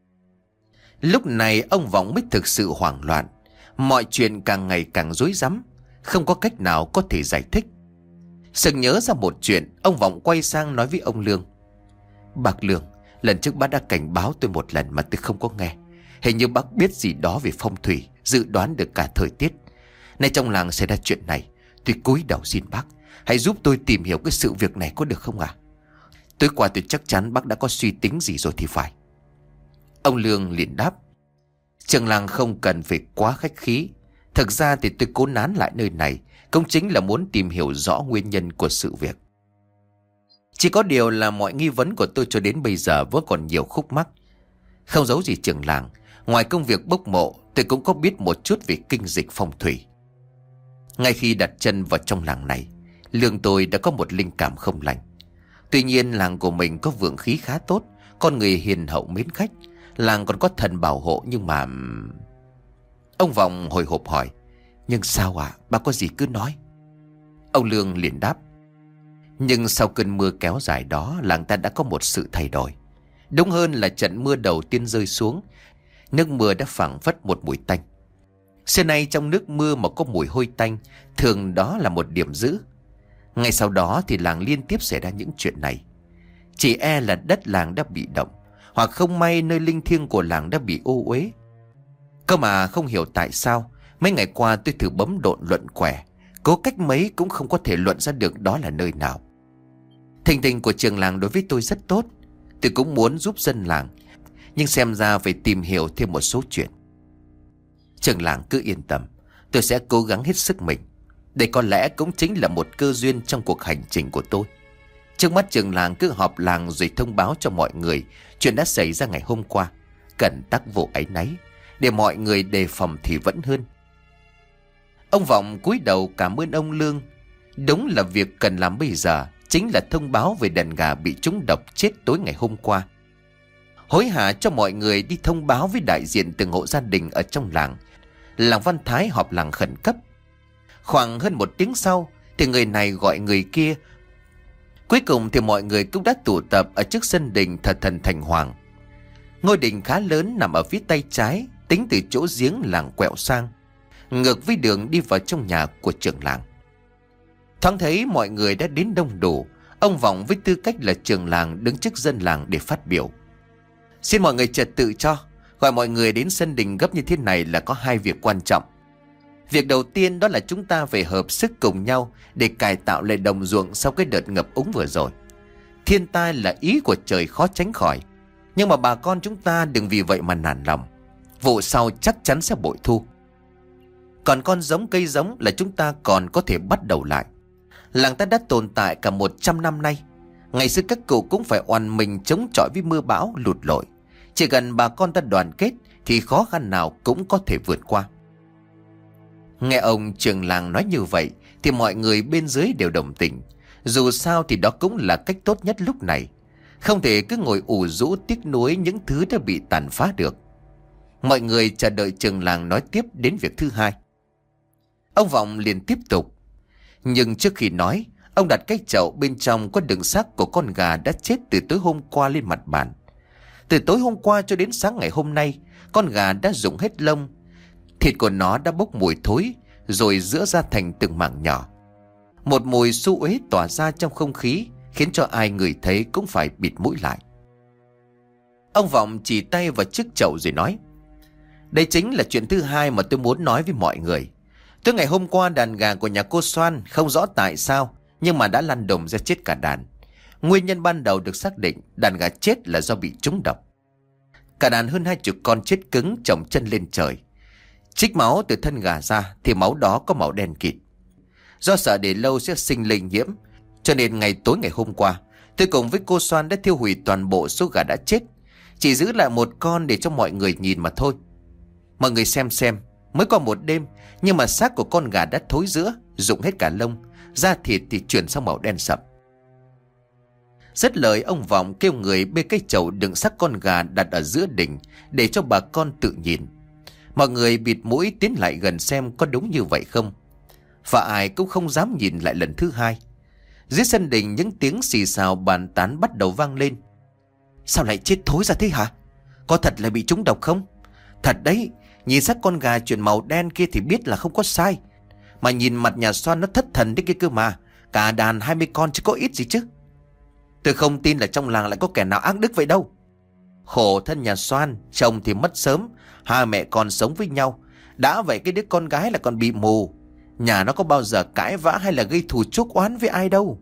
Lúc này ông Vọng mới thực sự hoảng loạn. Mọi chuyện càng ngày càng rối rắm, không có cách nào có thể giải thích. Sực nhớ ra một chuyện, ông Vọng quay sang nói với ông Lương: "Bác Lương, lần trước bác đã cảnh báo tôi một lần mà tôi không có nghe. Hình như bác biết gì đó về phong thủy, dự đoán được cả thời tiết. Nay trong làng xảy ra chuyện này, tôi cúi đầu xin bác hãy giúp tôi tìm hiểu cái sự việc này có được không ạ? Tối qua tôi chắc chắn bác đã có suy tính gì rồi thì phải." Ông Lương liền đáp: "Trưởng làng không cần phải quá khách khí. Thực ra thì tôi cố nán lại nơi này cũng chính là muốn tìm hiểu rõ nguyên nhân của sự việc. Chỉ có điều là mọi nghi vấn của tôi cho đến bây giờ vẫn còn nhiều khúc mắc. Không giấu gì trưởng làng, ngoài công việc bốc mộ, tôi cũng có biết một chút về kinh dịch phong thủy. Ngay khi đặt chân vào trong làng này, Lương tôi đã có một linh cảm không lành. Tuy nhiên làng của mình có vượng khí khá tốt, con người hiền hậu mến khách, làng còn có thần bảo hộ, nhưng mà..." Ông Vọng hồi hộp hỏi: "Nhưng sao ạ? Bác có gì cứ nói." Ông Lương liền đáp: "Nhưng sau cơn mưa kéo dài đó, làng ta đã có một sự thay đổi. Đúng hơn là trận mưa đầu tiên rơi xuống, nước mưa đã phảng phất một mùi tanh. Xưa nay trong nước mưa mà có mùi hôi tanh, thường đó là một điểm dữ. Ngay sau đó thì làng liên tiếp xảy ra những chuyện này. Chỉ e là đất làng đã bị động, hoặc không may nơi linh thiêng của làng đã bị ô uế. Cơ mà không hiểu tại sao mấy ngày qua tôi thử bấm độn luận quẻ, cố cách mấy cũng không có thể luận ra được đó là nơi nào. Tình tình của trường làng đối với tôi rất tốt, tôi cũng muốn giúp dân làng, nhưng xem ra phải tìm hiểu thêm một số chuyện. Trường làng cứ yên tâm, tôi sẽ cố gắng hết sức mình. Đây có lẽ cũng chính là một cơ duyên trong cuộc hành trình của tôi. Trước mắt trường làng cứ họp làng rồi thông báo cho mọi người chuyện đã xảy ra ngày hôm qua, cần tác vụ áy náy, để mọi người đề phòng thì vẫn hơn." Ông Vọng cúi đầu cảm ơn ông Lương. Đúng là việc cần làm bây giờ chính là thông báo về đàn gà bị trúng độc chết tối ngày hôm qua. Hối hả cho mọi người đi thông báo với đại diện từng hộ gia đình ở trong làng. Làng Văn Thái họp làng khẩn cấp. Khoảng hơn 1 tiếng sau thì người này gọi người kia. Cuối cùng thì mọi người cũng đã tụ tập ở trước sân đình thờ thần Thành Hoàng. Ngôi đình khá lớn nằm ở phía tay trái, tính từ chỗ giếng làng quẹo sang, ngược với đường đi vào trong nhà của trưởng làng. Thoáng thấy mọi người đã đến đông đủ, ông Vọng với tư cách là trưởng làng đứng trước dân làng để phát biểu: "Xin mọi người trật tự cho. Gọi mọi người đến sân đình gấp như thế này là có 2 việc quan trọng. Việc đầu tiên đó là chúng ta phải hợp sức cùng nhau để cải tạo lại đồng ruộng sau cái đợt ngập úng vừa rồi. Thiên tai là ý của trời khó tránh khỏi, nhưng mà bà con chúng ta đừng vì vậy mà nản lòng. Vụ sau chắc chắn sẽ bội thu. Còn con giống cây giống là chúng ta còn có thể bắt đầu lại. Làng ta đã tồn tại cả 100 năm nay. Ngày xưa các cụ cũng phải oằn mình chống chọi với mưa bão lụt lội. Chỉ cần bà con ta đoàn kết thì khó khăn nào cũng có thể vượt qua." Nghe ông trưởng làng nói như vậy thì mọi người bên dưới đều đồng tình. Dù sao thì đó cũng là cách tốt nhất lúc này. Không thể cứ ngồi ủ rũ tiếc nuối những thứ đã bị tàn phá được. Mọi người chờ đợi trưởng làng nói tiếp đến việc thứ hai. Ông Vọng liền tiếp tục. Nhưng trước khi nói, ông đặt cái chậu bên trong có đựng xác của con gà đã chết từ tối hôm qua lên mặt bàn. Từ tối hôm qua cho đến sáng ngày hôm nay, con gà đã rụng hết lông. Thịt của nó đã bốc mùi thối, rồi rữa ra thành từng mảng nhỏ. Một mùi xú uế tỏa ra trong không khí, khiến cho ai ngửi thấy cũng phải bịt mũi lại. Ông Vọng chỉ tay vào chiếc chậu rồi nói: đây chính là chuyện thứ hai mà tôi muốn nói với mọi người. Tới ngày hôm qua, đàn gà của nhà cô Soan không rõ tại sao nhưng mà đã lăn đùng ra chết cả đàn. Nguyên nhân ban đầu được xác định đàn gà chết là do bị trúng độc. Cả đàn hơn 20 con chết cứng, chồng chân lên trời. Trích máu từ thân gà ra thì máu đó có màu đen kịt. Do sợ để lâu sẽ sinh lây nhiễm, cho nên ngày tối ngày hôm qua, tôi cùng với cô Soan đã tiêu hủy toàn bộ số gà đã chết, chỉ giữ lại một con để cho mọi người nhìn mà thôi. Mọi người xem, mới qua một đêm nhưng mà xác của con gà đã thối rữa, rụng hết cả lông, da thịt thì chuyển sang màu đen sậm. Dứt lời, ông Vọng kêu người bê cái chậu đựng xác con gà đặt ở giữa đình để cho bà con tự nhìn. Mọi người bịt mũi tiến lại gần xem có đúng như vậy không, và ai cũng không dám nhìn lại lần thứ hai. Dưới sân đình, những tiếng xì xào bàn tán bắt đầu vang lên. Sao lại chết thối ra thế hả? Có thật là bị trúng độc không? Thật đấy, nhìn xác con gà chuyển màu đen kia thì biết là không có sai. Mà nhìn mặt nhà Soan nó thất thần đấy kia cơ mà. Cả đàn 20 con chứ có ít gì chứ. Tôi không tin là trong làng lại có kẻ nào ác đức vậy đâu. Khổ thân nhà Soan, chồng thì mất sớm, hai mẹ con sống với nhau. Đã vậy cái đứa con gái là còn bị mù. Nhà nó có bao giờ cãi vã hay là gây thù chuốc oán với ai đâu.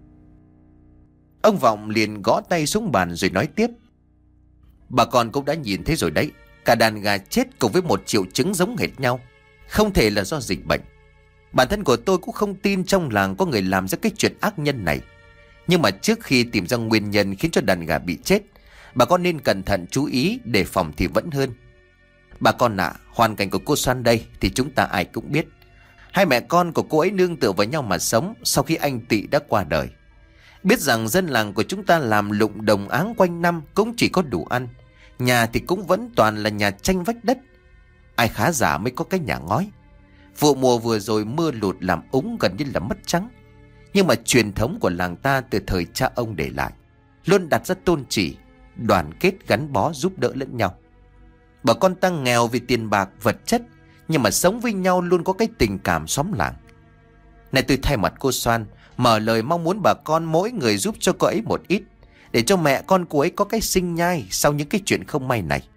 Ông Vọng liền gõ tay xuống bàn rồi nói tiếp: bà con cũng đã nhìn thấy rồi đấy. Cả đàn gà chết cùng với một triệu chứng giống hệt nhau, không thể là do dịch bệnh. Bản thân của tôi cũng không tin trong làng có người làm ra cái chuyện ác nhân này. Nhưng mà trước khi tìm ra nguyên nhân khiến cho đàn gà bị chết, bà con nên cẩn thận chú ý, đề phòng thì vẫn hơn. Bà con ạ, hoàn cảnh của cô Soan đây thì chúng ta ai cũng biết. Hai mẹ con của cô ấy nương tựa vào nhau mà sống sau khi anh Tị đã qua đời. Biết rằng dân làng của chúng ta làm lụng đồng áng quanh năm cũng chỉ có đủ ăn. Nhà thì cũng vẫn toàn là nhà tranh vách đất. Ai khá giả mới có cái nhà ngói. Vụ mùa vừa rồi mưa lụt làm úng gần như là mất trắng. Nhưng mà truyền thống của làng ta từ thời cha ông để lại luôn đặt ra tôn chỉ đoàn kết, gắn bó, giúp đỡ lẫn nhau. Bà con ta nghèo vì tiền bạc vật chất, nhưng mà sống với nhau luôn có cái tình cảm xóm làng. Này, tôi thay mặt cô Soan mở lời mong muốn bà con mỗi người giúp cho cô ấy một ít, để cho mẹ con cô ấy có cái sinh nhai sau những cái chuyện không may này.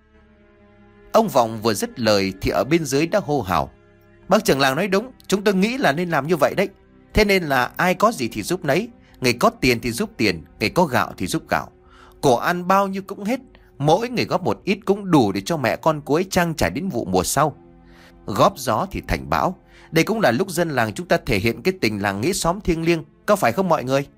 Ông Vọng vừa dứt lời thì ở bên dưới đã hô hào: bác trưởng làng nói đúng, chúng tôi nghĩ là nên làm như vậy đấy. Thế nên là ai có gì thì giúp nấy. Người có tiền thì giúp tiền, người có gạo thì giúp gạo. Cổ ăn bao nhiêu cũng hết, mỗi người góp một ít cũng đủ để cho mẹ con cô ấy trang trải đến vụ mùa sau. Góp gió thì thành bão. Đây cũng là lúc dân làng chúng ta thể hiện cái tình làng nghĩa xóm thiêng liêng, có phải không mọi người?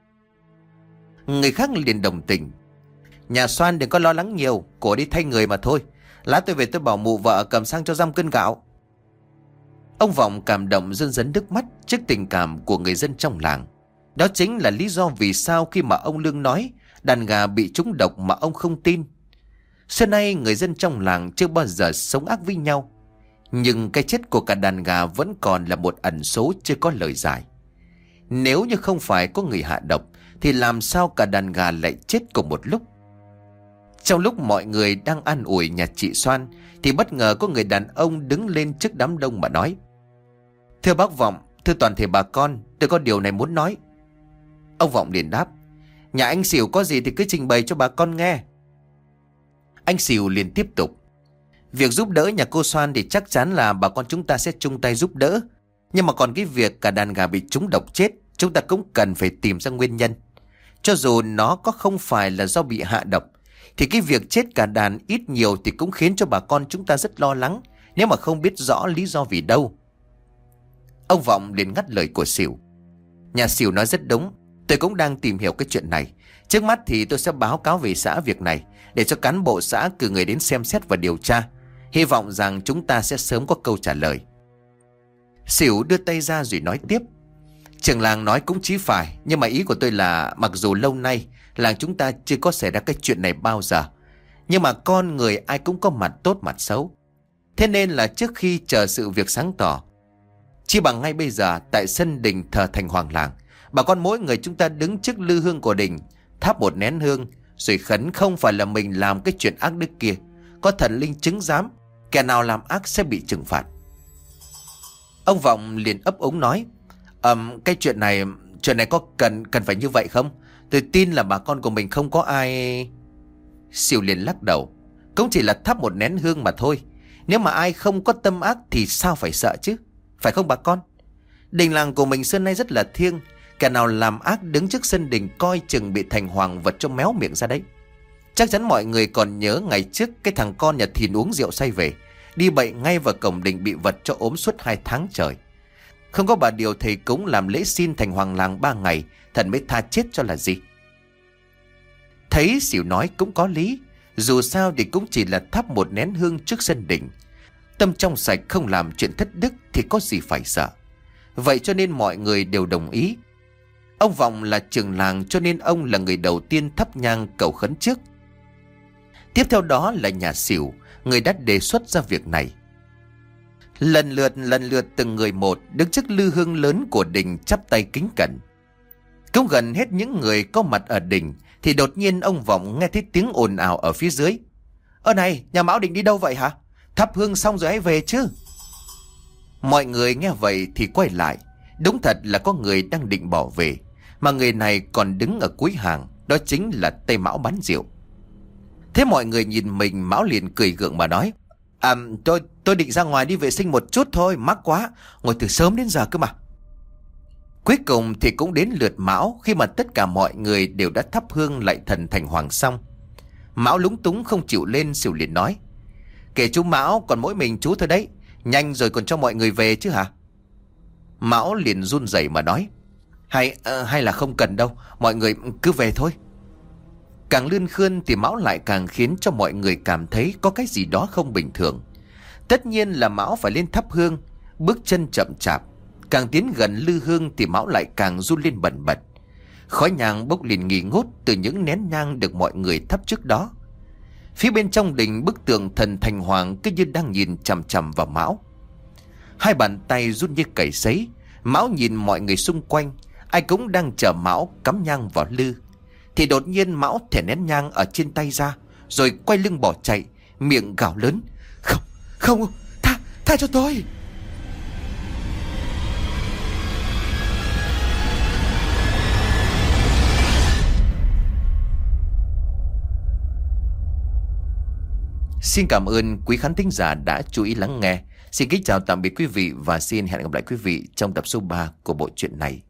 Người khác liền đồng tình: nhà Soan đừng có lo lắng nhiều, cổ đi thay người mà thôi. Lát tôi về tôi bảo mụ vợ cầm sang cho 5 cân gạo. Ông Vọng cảm động rưng rấn nước mắt trước tình cảm của người dân trong làng. Đó chính là lý do vì sao khi mà ông Lương nói đàn gà bị trúng độc mà ông không tin. Xưa nay người dân trong làng chưa bao giờ sống ác với nhau, nhưng cái chết của cả đàn gà vẫn còn là một ẩn số chưa có lời giải. Nếu như không phải có người hạ độc thì làm sao cả đàn gà lại chết cùng một lúc? Trong lúc mọi người đang an ủi nhà chị Soan thì bất ngờ có người đàn ông đứng lên trước đám đông mà nói: thưa bác Vọng, thưa toàn thể bà con, tôi có điều này muốn nói. Ông Vọng liền đáp: nhà anh Xỉu có gì thì cứ trình bày cho bà con nghe. Anh Xỉu liền tiếp tục: việc giúp đỡ nhà cô Soan thì chắc chắn là bà con chúng ta sẽ chung tay giúp đỡ. Nhưng mà còn cái việc cả đàn gà bị trúng độc chết, chúng ta cũng cần phải tìm ra nguyên nhân. Cho dù nó có không phải là do bị hạ độc, thì cái việc chết cả đàn ít nhiều thì cũng khiến cho bà con chúng ta rất lo lắng, nếu mà không biết rõ lý do vì đâu. Ông Vọng liền ngắt lời của Xỉu: nhà Xỉu nói rất đúng, tôi cũng đang tìm hiểu cái chuyện này. Trước mắt thì tôi sẽ báo cáo về xã việc này, để cho cán bộ xã cử người đến xem xét và điều tra. Hy vọng rằng chúng ta sẽ sớm có câu trả lời. Xỉu đưa tay ra rồi nói tiếp: trưởng làng nói cũng chí phải, nhưng mà ý của tôi là mặc dù lâu nay làng chúng ta chưa có xảy ra cái chuyện này bao giờ, nhưng mà con người ai cũng có mặt tốt mặt xấu. Thế nên là trước khi chờ sự việc sáng tỏ, chi bằng ngay bây giờ tại sân đình thờ thành hoàng làng, bà con mỗi người chúng ta đứng trước lư hương của đình, thắp một nén hương, rồi khấn không phải là mình làm cái chuyện ác đức kia. Có thần linh chứng giám, kẻ nào làm ác sẽ bị trừng phạt. Ông Vọng liền ấp úng nói, cái chuyện này có cần phải như vậy không? Tôi tin là bà con của mình không có ai. Sỉu liền lắc đầu, cũng chỉ là thắp một nén hương mà thôi. Nếu mà ai không có tâm ác thì sao phải sợ chứ, phải không bà con? Đình làng của mình xưa nay rất là thiêng. Kẻ nào làm ác đứng trước sân đình coi chừng bị thành hoàng vật cho méo miệng ra đấy. Chắc chắn mọi người còn nhớ ngày trước cái thằng con nhà Thìn uống rượu say về, đi bậy ngay vào cổng đình, bị vật cho ốm suốt 2 tháng trời. Không có bà điều thầy cúng làm lễ xin thành hoàng làng 3 ngày, thần mới tha chết cho là gì. Thấy Sỉu nói cũng có lý. Dù sao thì cũng chỉ là thắp một nén hương trước sân đình. Tâm trong sạch không làm chuyện thất đức thì có gì phải sợ. Vậy cho nên mọi người đều đồng ý. Ông Vọng là trưởng làng cho nên ông là người đầu tiên thắp nhang cầu khấn trước. Tiếp theo đó là nhà Sỉu, người đã đề xuất ra việc này. Lần lượt từng người một đứng trước lư hương lớn của đình chắp tay kính cẩn. Cũng gần hết những người có mặt ở đình thì đột nhiên ông Vọng nghe thấy tiếng ồn ào ở phía dưới. Ơ này, nhà Mão định đi đâu vậy hả? Thắp hương xong rồi hãy về chứ. Mọi người nghe vậy thì quay lại. Đúng thật là có người đang định bỏ về, mà người này còn đứng ở cuối hàng. Đó chính là Tây Mão bán rượu. Thế mọi người nhìn mình, Mão liền cười gượng mà nói, tôi định ra ngoài đi vệ sinh một chút thôi, mắc quá, ngồi từ sớm đến giờ cơ mà. Cuối cùng thì cũng đến lượt Mão, khi mà tất cả mọi người đều đã thắp hương lạy thần thành hoàng xong. Mão lúng túng không chịu lên. Sỉu liền nói, kể chú Mão, còn mỗi mình chú thôi đấy, nhanh rồi còn cho mọi người về chứ hả? Mão liền run rẩy mà nói, hay là không cần đâu, mọi người cứ về thôi. Càng lươn khươn thì Mão lại càng khiến cho mọi người cảm thấy có cái gì đó không bình thường. Tất nhiên là Mão phải lên thắp hương, bước chân chậm chạp. Càng tiến gần lư hương thì Mão lại càng run lên bần bật. Khói nhang bốc lên nghi ngút từ những nén nhang được mọi người thắp trước đó. Phía bên trong đình, bức tượng thần thành hoàng cứ như đang nhìn chằm chằm vào Mão. Hai bàn tay run như cầy sấy. Mão nhìn mọi người xung quanh, ai cũng đang chờ Mão cắm nhang vào lư. Thì đột nhiên Mão thẻ nén nhang ở trên tay ra, rồi quay lưng bỏ chạy, miệng gào lớn, Không, tha cho tôi. Xin cảm ơn quý khán thính giả đã chú ý lắng nghe. Xin kính chào tạm biệt quý vị và xin hẹn gặp lại quý vị trong tập số 3 của bộ truyện này.